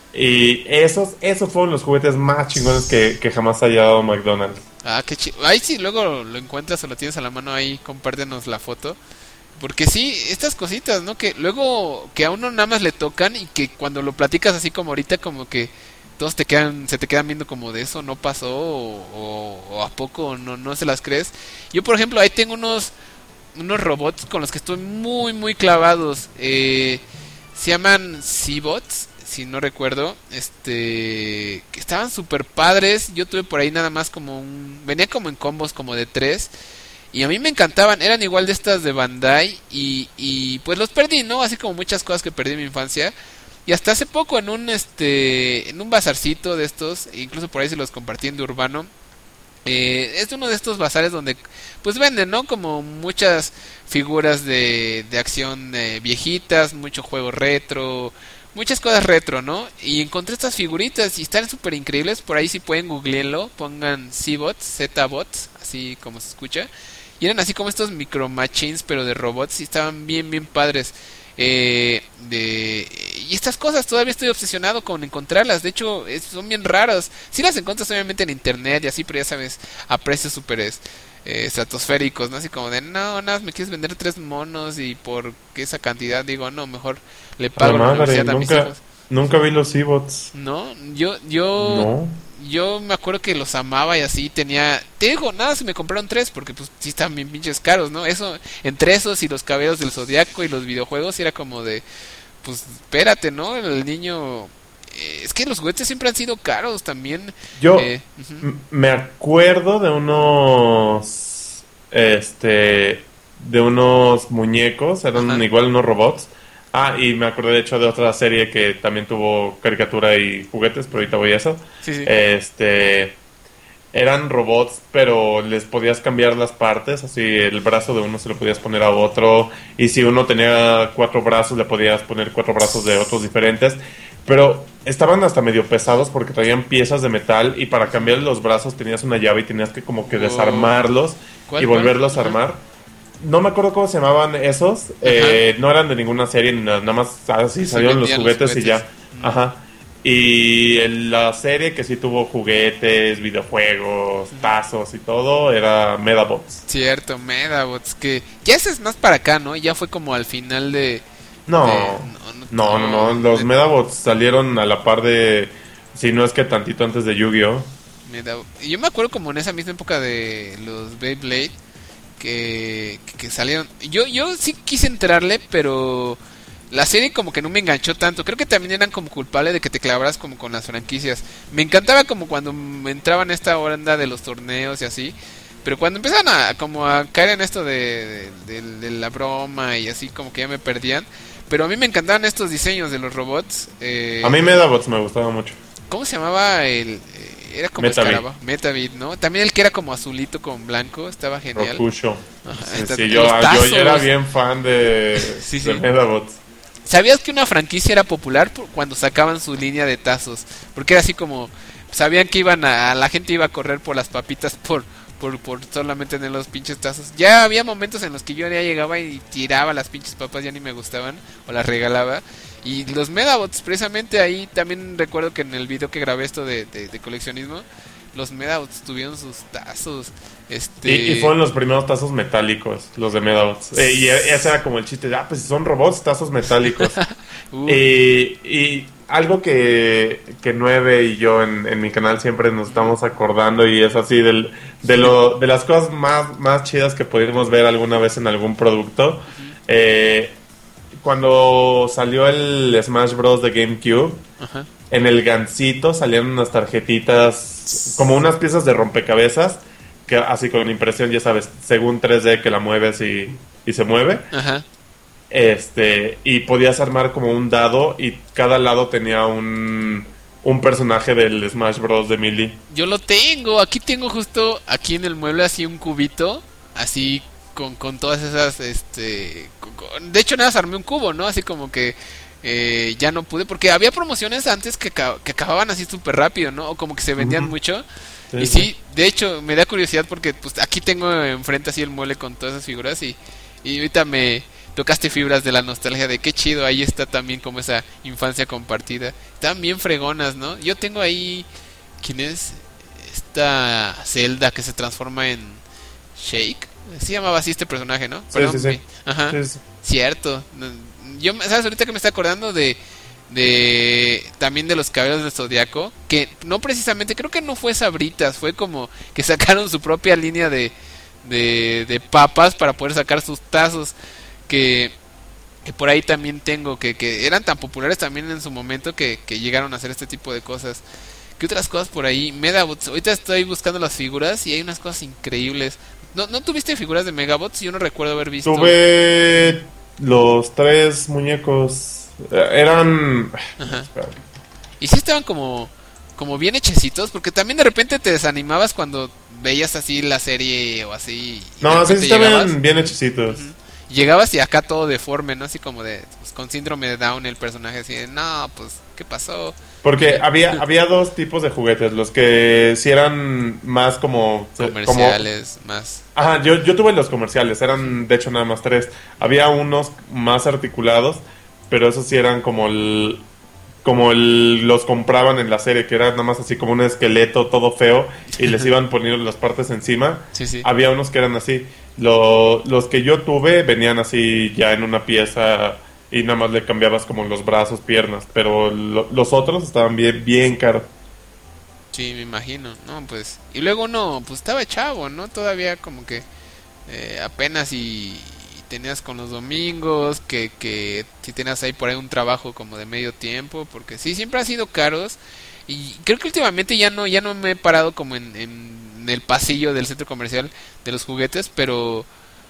Y esos, esos fueron los juguetes más chingones que, que jamás haya dado McDonald's. Ah, qué chido. Ahí sí, luego lo encuentras o lo tienes a la mano ahí, compártenos la foto. Porque sí, estas cositas, ¿no? Que luego que a uno nada más le tocan y que cuando lo platicas así como ahorita, como que todos te quedan, se te quedan viendo como de eso no pasó o, o- o a poco no, no se las crees. Yo, por ejemplo, ahí tengo unos, unos robots con los que estoy muy, muy clavados. Eh, se llaman C-Bots, si no recuerdo. Este, que estaban súper padres. Yo tuve por ahí nada más como un... Venía como en combos como de tres. Y a mí me encantaban, eran igual de estas de Bandai y, y pues los perdí, ¿no? Así como muchas cosas que perdí en mi infancia. Y hasta hace poco en un este en un bazarcito de estos, incluso por ahí se los compartí en de Urbano. Eh, es uno de estos bazares donde pues venden, ¿no? Como muchas figuras de, de acción eh, viejitas, mucho juego retro, muchas cosas retro, ¿no? Y encontré estas figuritas y están súper increíbles. Por ahí si pueden googlearlo, pongan C-Bots, Z-Bots, así como se escucha. Y eran así como estos micro machines, pero de robots, y estaban bien, bien padres. Eh, de, y estas cosas todavía estoy obsesionado con encontrarlas. De hecho, es- son bien raras. Sí las encuentras obviamente en internet y así, pero ya sabes, a precios súper es- eh, estratosféricos, ¿no? Así como de, no, nada, me quieres vender tres monos y por esa cantidad, digo, no, mejor le A pago la la madre, universidad a mis nunca, hijos. nunca vi los E-Bots. No, yo, yo, No. yo me acuerdo que los amaba y así tenía, te digo, nada, se me compraron tres porque pues sí estaban bien pinches caros, ¿no? Eso, entre esos y los caballeros del Zodiaco y los videojuegos era como de, pues espérate, ¿no? El niño, eh, es que los juguetes siempre han sido caros también. Yo eh, ujú. m- me acuerdo de unos, este, de unos muñecos, eran Ajá. igual unos robots. Ah, y me acordé de hecho de otra serie que también tuvo caricatura y juguetes, pero ahorita voy a eso. Sí, sí. Este, eran robots, pero les podías cambiar las partes, así el brazo de uno se lo podías poner a otro, y si uno tenía cuatro brazos, le podías poner cuatro brazos de otros diferentes. Pero estaban hasta medio pesados porque traían piezas de metal y para cambiar los brazos tenías una llave y tenías que como que Oh. desarmarlos ¿Cuál, y volverlos cuál? a Ajá. armar. No me acuerdo cómo se llamaban esos, eh, no eran de ninguna serie ni nada, nada más así Se salieron los vendían los juguetes y ya. juguetes. Mm. Ajá. Y el- la serie que sí tuvo juguetes, videojuegos, tazos y todo era Medabots. Cierto, Medabots, que ya ese es más para acá, ¿no? Ya fue como al final de... No, de- no, no, no, los de- Medabots salieron a la par de, si no es que tantito antes de Yu-Gi-Oh. Medab- Yo me acuerdo como en esa misma época de los Beyblade que, que, que salieron. Yo, yo sí quise entrarle, pero la serie como que no me enganchó tanto. Creo que también eran como culpables de que te clavaras como con las franquicias. Me encantaba como cuando me entraban esta onda de los torneos y así. Pero cuando empezaban a como a caer en esto de, de, de- de la broma y así como que ya me perdían. Pero a mí me encantaban estos diseños de los robots. eh, A mí Medabots me gustaba mucho. ¿Cómo se llamaba el...? eh, Era como Metabit. escarabajo. Metabit, ¿no? También el que era como azulito con blanco. Estaba genial. Rokusho. Ajá, Sí, está- sí, yo, los yo tazos. ya era bien fan de, Sí, de sí. Medabots. ¿Sabías que una franquicia era popular por- cuando sacaban su línea de tazos? Porque era así como... Sabían que iban a... La gente iba a correr por las papitas por... Por, por solamente tener los pinches tazos. Ya había momentos en los que yo ya llegaba y tiraba las pinches papas, ya ni me gustaban, o las regalaba. Y los Medabots, precisamente ahí también recuerdo que en el video que grabé esto de, de, de coleccionismo, los Medabots tuvieron sus tazos. Este... Y, y fueron los primeros tazos metálicos, los de Medabots. Eh, y ese era como el chiste de, ah, pues si son robots, tazos metálicos. Uh, y, y algo que, que Nueve y yo en, en mi canal siempre nos estamos acordando y es así del, de, lo, de las cosas más, más chidas que pudimos ver alguna vez en algún producto. Uh-huh. Eh, cuando salió el Smash Bros. De GameCube, uh-huh. en el gancito salían unas tarjetitas, como unas piezas de rompecabezas, que así con impresión, ya sabes, según tres D que la mueves y, y se mueve. Ajá. Este, y podías armar como un dado y cada lado tenía un, un personaje del Smash Bros. De Melee. Yo lo tengo, aquí tengo justo, aquí en el mueble así un cubito, así con, con todas esas, este, con, con, de hecho nada más armé un cubo, ¿no? Así como que eh, ya no pude, porque había promociones antes que, que acababan así súper rápido, ¿no? O como que se vendían uh-huh. mucho. Sí, y sí, sí, de hecho me da curiosidad porque pues aquí tengo enfrente así el mueble con todas esas figuras y, y ahorita me tocaste fibras de la nostalgia de qué chido, ahí está también como esa infancia compartida. Están bien fregonas, ¿no? Yo tengo ahí, ¿quién es? Esta Zelda que se transforma en Shake. Se llamaba así este personaje, ¿no? Sí, Perdón, sí, sí. Ajá, sí, sí. Cierto. Yo, ¿sabes? Ahorita que me estoy acordando de de también de los Caballeros del Zodiaco, que no precisamente, creo que no fue Sabritas, fue como que sacaron su propia línea de de, de papas para poder sacar sus tazos, que, que por ahí también tengo, que, que eran tan populares también en su momento que, que llegaron a hacer este tipo de cosas. ¿Qué otras cosas por ahí? Megabots, ahorita estoy buscando las figuras y hay unas cosas increíbles. ¿No, ¿no tuviste figuras de Megabots? Yo no recuerdo haber visto. Tuve los tres muñecos. Eran... Ajá. Y sí estaban como como bien hechecitos, porque también de repente te desanimabas cuando veías así la serie o así. No, sí estaban bien hechecitos. Uh-huh. Llegabas y acá todo deforme, ¿no? Así como de, pues, con síndrome de Down el personaje, así de, no, pues, ¿qué pasó? Porque había había dos tipos de juguetes, los que sí eran más como... comerciales, como... más... Ajá, yo, yo tuve los comerciales, eran de hecho nada más tres. Había unos más articulados, pero esos sí eran como el... como el, los compraban en la serie, que era nada más así como un esqueleto todo feo y les iban poniendo las partes encima. Sí, sí. Había unos que eran así. Lo, los que yo tuve venían así ya en una pieza y nada más le cambiabas como los brazos, piernas, pero lo, los otros estaban bien, bien caros. Sí, me imagino, no, pues, y luego uno, pues estaba chavo, ¿no? Todavía como que eh, apenas y... tenías con los domingos, que, que si tenías ahí por ahí un trabajo como de medio tiempo, porque sí, siempre han sido caros, y creo que últimamente ya no ya no me he parado como en, en el pasillo del centro comercial de los juguetes, pero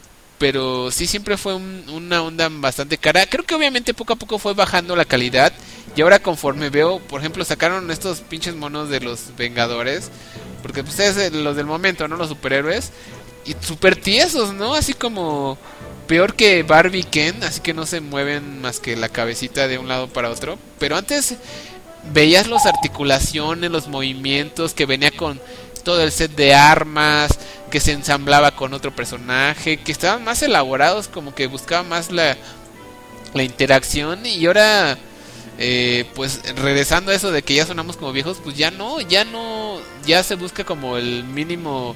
pero sí siempre fue un, una onda bastante cara. Creo que obviamente poco a poco fue bajando la calidad, y ahora conforme veo, por ejemplo, sacaron estos pinches monos de los Vengadores, porque pues es los del momento, ¿no? Los superhéroes, y super tiesos, ¿no? Así como... peor que Barbie Ken, así que no se mueven más que la cabecita de un lado para otro. Pero antes veías las articulaciones, los movimientos, que venía con todo el set de armas, que se ensamblaba con otro personaje, que estaban más elaborados, como que buscaba más la, la interacción. Y ahora, eh, pues regresando a eso de que ya sonamos como viejos, pues ya no, ya no, ya se busca como el mínimo...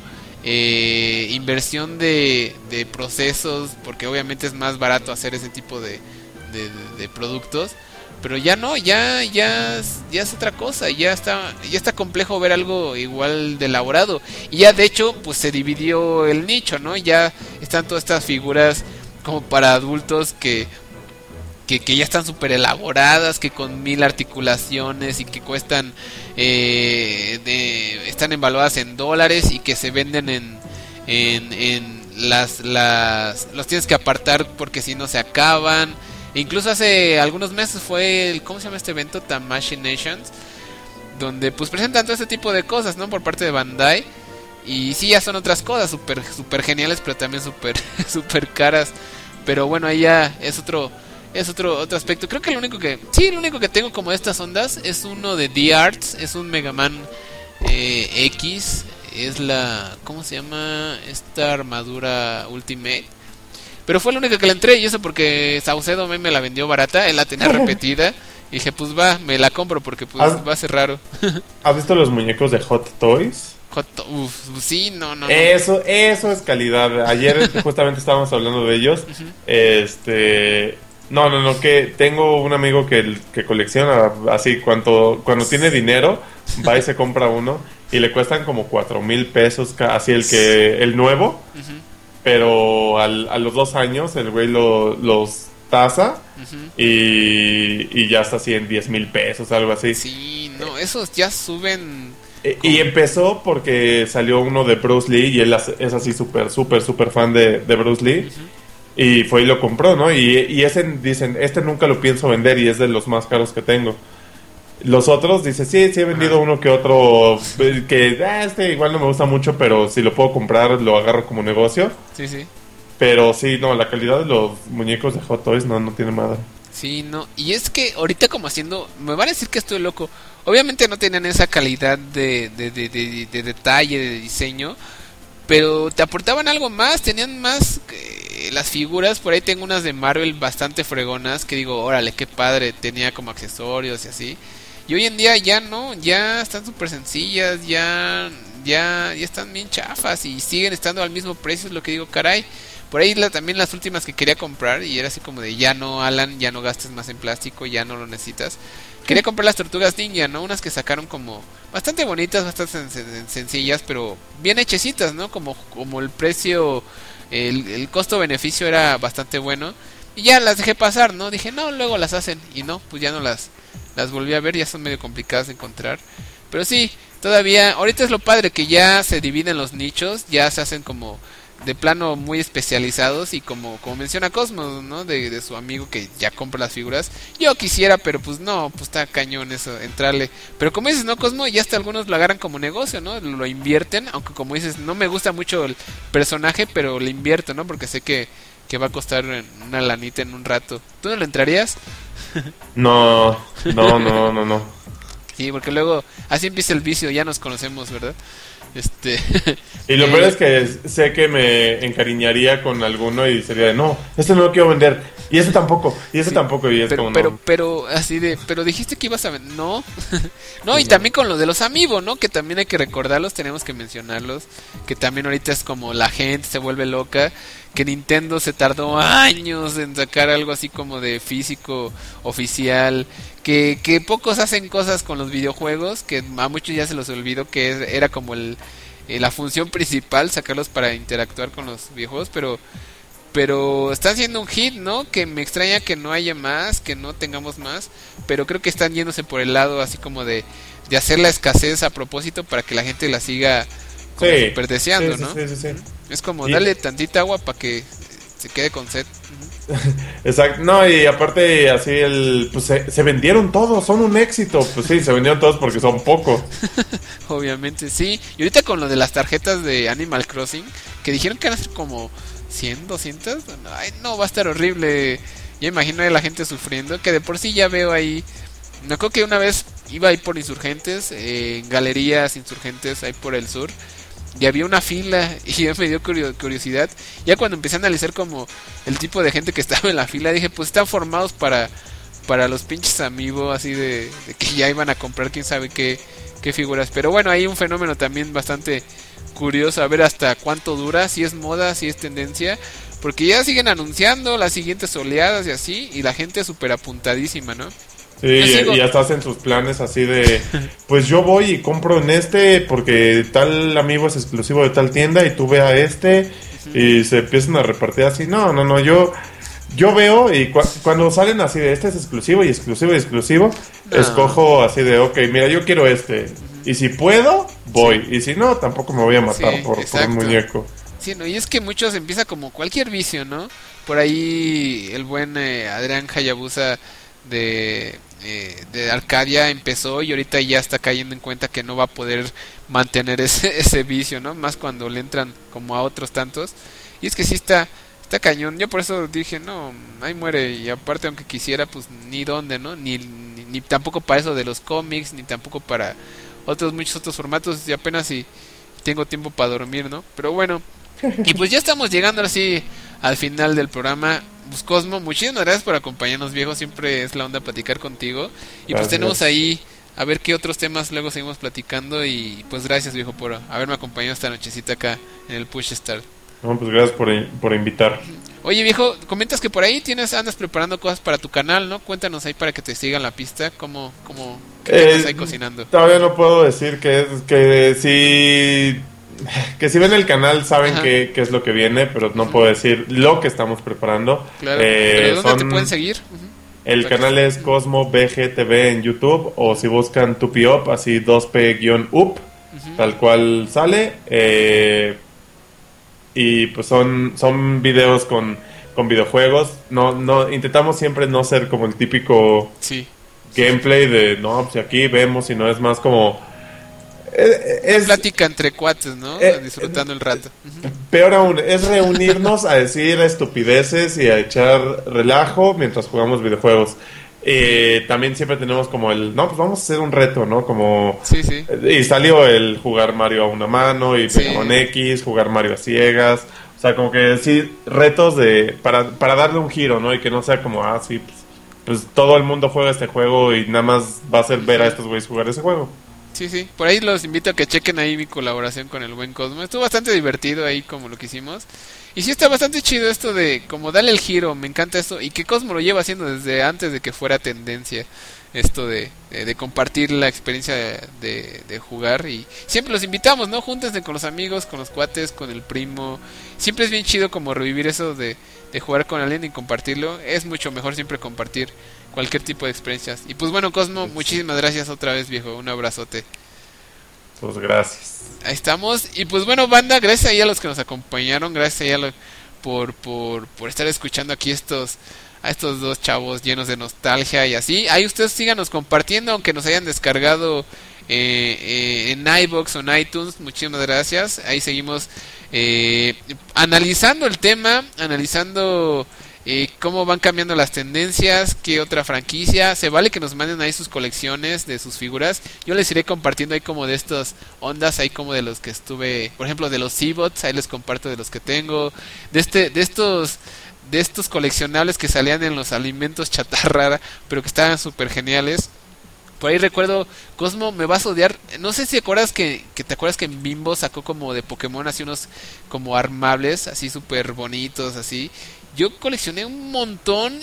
Eh, inversión de, de procesos, porque obviamente es más barato hacer ese tipo de, de, de, de productos, pero ya no, ya ya ya es otra cosa, ya está ya está complejo ver algo igual de elaborado, y ya de hecho pues se dividió el nicho, ¿no? Ya están todas estas figuras como para adultos que Que, que ya están súper elaboradas, que con mil articulaciones y que cuestan, eh, de, están evaluadas en dólares y que se venden en, en, en las, las, los tienes que apartar porque si no se acaban. E incluso hace algunos meses fue el, ¿cómo se llama este evento? Tamashii Nations, donde pues presentan todo este tipo de cosas, ¿no? Por parte de Bandai. Y sí, ya son otras cosas súper super geniales, pero también súper super caras. Pero bueno, ahí ya es otro... es otro otro aspecto. Creo que lo único que... sí, lo único que tengo como de estas ondas es uno de D-Arts. Es un Mega Man eh, X. Es la... ¿cómo se llama? Esta armadura Ultimate. Pero fue lo único que le entré. Y eso porque Saucedo me, me la vendió barata. Él la tenía repetida. Y dije, pues va, me la compro porque pues va a ser raro. ¿Has visto los muñecos de Hot Toys? Hot to- Uf, sí, no, no, no. Eso, eso es calidad. Ayer justamente estábamos hablando de ellos. Uh-huh. Este... No, no, no, que tengo un amigo que, que colecciona así, cuando, cuando tiene dinero, va y se compra uno y le cuestan como cuatro mil pesos, así el que el nuevo, uh-huh. Pero al, a los dos años el güey lo, los tasa uh-huh. y, y ya está así en diez mil pesos, algo así. Sí, no, esos ya suben... Y, y empezó porque salió uno de Bruce Lee y él es así súper, súper, súper fan de, de Bruce Lee. Uh-huh. Y fue y lo compró, ¿no? Y, y ese, dicen, este nunca lo pienso vender y es de los más caros que tengo. Los otros, dice, sí, sí he vendido uno que otro, que ah, este igual no me gusta mucho, pero si lo puedo comprar, lo agarro como negocio. Sí, sí. Pero sí, no, la calidad de los muñecos de Hot Toys no, no tiene madre. Sí, no, y es que ahorita como haciendo, me van a decir que estoy loco. Obviamente no tenían esa calidad de, de, de, de, de detalle, de diseño, pero te aportaban algo más, tenían más eh, las figuras. Por ahí tengo unas de Marvel bastante fregonas que digo, órale, qué padre, tenía como accesorios y así. Y hoy en día ya no, ya están súper sencillas, ya, ya, ya están bien chafas y siguen estando al mismo precio, es lo que digo, caray. Por ahí la, también las últimas que quería comprar y era así como de, ya no, Alan, ya no gastes más en plástico, ya no lo necesitas. Quería comprar las Tortugas Ninja, ¿no? Unas que sacaron como bastante bonitas, bastante sen- sen- sencillas, pero bien hechecitas, ¿no? Como, como el precio, el, el costo-beneficio era bastante bueno. Y ya las dejé pasar, ¿no? Dije, no, luego las hacen. Y no, pues ya no las, las volví a ver, ya son medio complicadas de encontrar. Pero sí, todavía, ahorita es lo padre que ya se dividen los nichos, ya se hacen como... de plano muy especializados y como como menciona Cosmos, ¿no? De, de su amigo que ya compra las figuras. Yo quisiera, pero pues no, pues está cañón eso, entrarle. Pero como dices, ¿no, Cosmo? Ya hasta algunos lo agarran como negocio, ¿no? Lo invierten, aunque como dices, no me gusta mucho el personaje, pero le invierto, ¿no? Porque sé que, que va a costar una lanita en un rato. ¿Tú no le entrarías? No, no, no, no, no. Sí, porque luego así empieza el vicio, ya nos conocemos, ¿verdad? Este y lo eh, peor es que sé que me encariñaría con alguno y sería de, no, este no lo quiero vender, y este tampoco, y este sí, tampoco, y es pero, como pero, no. pero así de, pero dijiste que ibas a vender, no, no, y no. También con lo de los Amiibo, ¿no? Que también hay que recordarlos, tenemos que mencionarlos, que también ahorita es como la gente se vuelve loca, que Nintendo se tardó años en sacar algo así como de físico oficial, que, que pocos hacen cosas con los videojuegos, que a muchos ya se los olvidó que era como el, eh, la función principal, sacarlos para interactuar con los videojuegos, pero pero están siendo un hit, ¿no? Que me extraña que no haya más, que no tengamos más, pero creo que están yéndose por el lado así como de, de hacer la escasez a propósito para que la gente la siga como sí, super deseando, sí, ¿no? Sí, sí, sí. Es como y... darle tantita agua para que se quede con sed. Exacto, no, y aparte así el pues se, se vendieron todos, son un éxito. Pues sí, se vendieron todos porque son pocos. Obviamente, sí. Y ahorita con lo de las tarjetas de Animal Crossing, que dijeron que eran como cien, doscientos, ay, no, va a estar horrible. Ya imagino a la gente sufriendo, que de por sí ya veo ahí. Me acuerdo que una vez iba ahí por Insurgentes, eh, en galerías Insurgentes, ahí por el sur, y había una fila y ya me dio curiosidad. Ya cuando empecé a analizar como el tipo de gente que estaba en la fila, dije, pues están formados para para los pinches Amiibo, así de, de que ya iban a comprar quién sabe qué, qué figuras. Pero bueno, hay un fenómeno también bastante curioso, a ver hasta cuánto dura, si es moda, si es tendencia, porque ya siguen anunciando las siguientes oleadas y así, y la gente súper apuntadísima, ¿no? Sí, y hasta hacen sus planes así de, pues yo voy y compro en este porque tal amigo es exclusivo de tal tienda y tú ve a este, uh-huh. Y se empiezan a repartir así. No, no, no, yo yo veo y cu- cuando salen así de este es exclusivo y exclusivo y exclusivo, no. Escojo así de, ok, mira, yo quiero este, uh-huh. Y si puedo, voy, sí. Y si no, tampoco me voy a matar, sí, por, por un muñeco. Sí, no, y es que muchos empieza como cualquier vicio, ¿no? Por ahí el buen eh, Adrián Hayabusa de, eh, de Arcadia empezó y ahorita ya está cayendo en cuenta que no va a poder mantener ese, ese vicio, ¿no? Más cuando le entran como a otros tantos. Y es que sí está, está cañón. Yo por eso dije, no, ahí muere. Y aparte, aunque quisiera, pues ni dónde, ¿no? Ni, ni, ni tampoco para eso de los cómics, ni tampoco para otros, muchos otros formatos. Y apenas si tengo tiempo para dormir, ¿no? Pero bueno. Y pues ya estamos llegando así al final del programa. Pues Cosmo, muchísimas gracias por acompañarnos, viejo. Siempre es la onda platicar contigo. Y gracias. Pues tenemos ahí a ver qué otros temas luego seguimos platicando. Y pues gracias, viejo, por haberme acompañado esta nochecita acá en el Push Start. No, pues gracias por, por invitar. Oye, viejo, comentas que por ahí tienes andas preparando cosas para tu canal, ¿no? Cuéntanos ahí para que te sigan la pista, cómo, cómo, qué eh, andas ahí cocinando. Todavía no puedo decir que es, que si, que si ven el canal saben qué, qué es lo que viene, pero no uh-huh. puedo decir lo que estamos preparando. Claro, eh, ¿pero dónde son, te pueden seguir? Uh-huh. El canal es Cosmo B G T V en YouTube, o si buscan Tupiop, así dos P guión up, uh-huh. tal cual sale, eh... y pues son son videos con, con videojuegos. No no intentamos siempre no ser como el típico sí. gameplay de no, pues aquí vemos, sino es más como es, es plática entre cuates, ¿no? Eh, disfrutando el rato. Uh-huh. Peor aún, es reunirnos a decir estupideces y a echar relajo mientras jugamos videojuegos. Eh, también siempre tenemos como el no, pues vamos a hacer un reto, ¿no? Como sí, sí. Y salió el jugar Mario a una mano y sí. con X, jugar Mario a ciegas. O sea, como que sí, retos de para, para darle un giro, ¿no? Y que no sea como, ah, sí, pues, pues todo el mundo juega este juego y nada más va a ser ver a estos güeyes jugar ese juego. Sí, sí, por ahí los invito a que chequen ahí mi colaboración con el buen Cosmo. Estuvo bastante divertido ahí como lo que hicimos. Y sí está bastante chido esto de como darle el giro, me encanta esto. Y que Cosmo lo lleva haciendo desde antes de que fuera tendencia. Esto de, de, de compartir la experiencia de, de, de jugar. Y siempre los invitamos, ¿no? Júntense con los amigos, con los cuates, con el primo. Siempre es bien chido como revivir eso de, de jugar con alguien y compartirlo. Es mucho mejor siempre compartir cualquier tipo de experiencias. Y pues bueno, Cosmo, muchísimas gracias otra vez, viejo. Un abrazote. Pues gracias. Ahí estamos. Y pues bueno, banda, gracias ahí a los que nos acompañaron. Gracias ahí a lo, por, por, por estar escuchando aquí estos a estos dos chavos llenos de nostalgia y así. Ahí ustedes síganos compartiendo, aunque nos hayan descargado eh, eh, en iVoox o en iTunes. Muchísimas gracias. Ahí seguimos eh, analizando el tema, analizando eh, cómo van cambiando las tendencias, qué otra franquicia. Se vale que nos manden ahí sus colecciones de sus figuras. Yo les iré compartiendo ahí como de estas ondas, ahí como de los que estuve, por ejemplo de los C-Bots, ahí les comparto de los que tengo, de este, de estos de estos coleccionables que salían en los alimentos chatarra, pero que estaban súper geniales. Por ahí recuerdo, Cosmo, me vas a odiar. No sé si acuerdas que, que te acuerdas que en Bimbo sacó como de Pokémon así unos como armables, así súper bonitos, así. Yo coleccioné un montón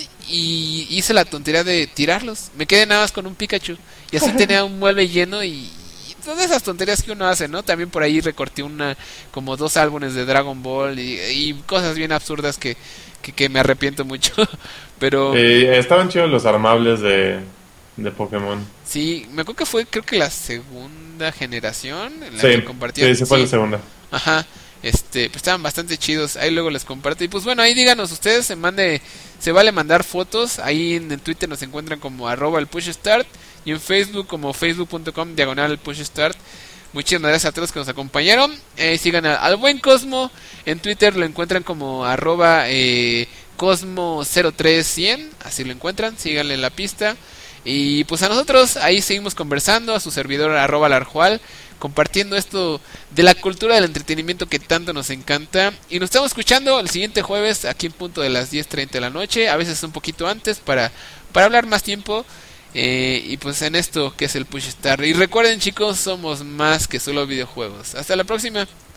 y hice la tontería de tirarlos. Me quedé nada más con un Pikachu. Y así tenía un mueble lleno y, y todas esas tonterías que uno hace, ¿no? También por ahí recorté una como dos álbumes de Dragon Ball y, y cosas bien absurdas que, que, que me arrepiento mucho. Pero eh, estaban chidos los armables de, de Pokémon. Sí, me acuerdo que fue creo que la segunda generación en la sí, que compartían. Sí, sí fue sí. la segunda. Ajá. Este, pues estaban bastante chidos. Ahí luego les comparto. Y pues bueno, ahí díganos ustedes, se mande, se vale mandar fotos. Ahí en el Twitter nos encuentran como arroba el push start. Y en Facebook como facebook punto com diagonal el push start. Muchísimas gracias a todos los que nos acompañaron. Eh, sigan a, al buen Cosmo. En Twitter lo encuentran como arroba eh, Cosmo cero tres cien. Así lo encuentran, síganle la pista. Y pues a nosotros ahí seguimos conversando. A su servidor arroba larjual, compartiendo esto de la cultura del entretenimiento que tanto nos encanta. Y nos estamos escuchando el siguiente jueves aquí en punto de las diez treinta de la noche, a veces un poquito antes para, para hablar más tiempo. Eh, y pues en esto que es el Push Start. Y recuerden, chicos, somos más que solo videojuegos. Hasta la próxima.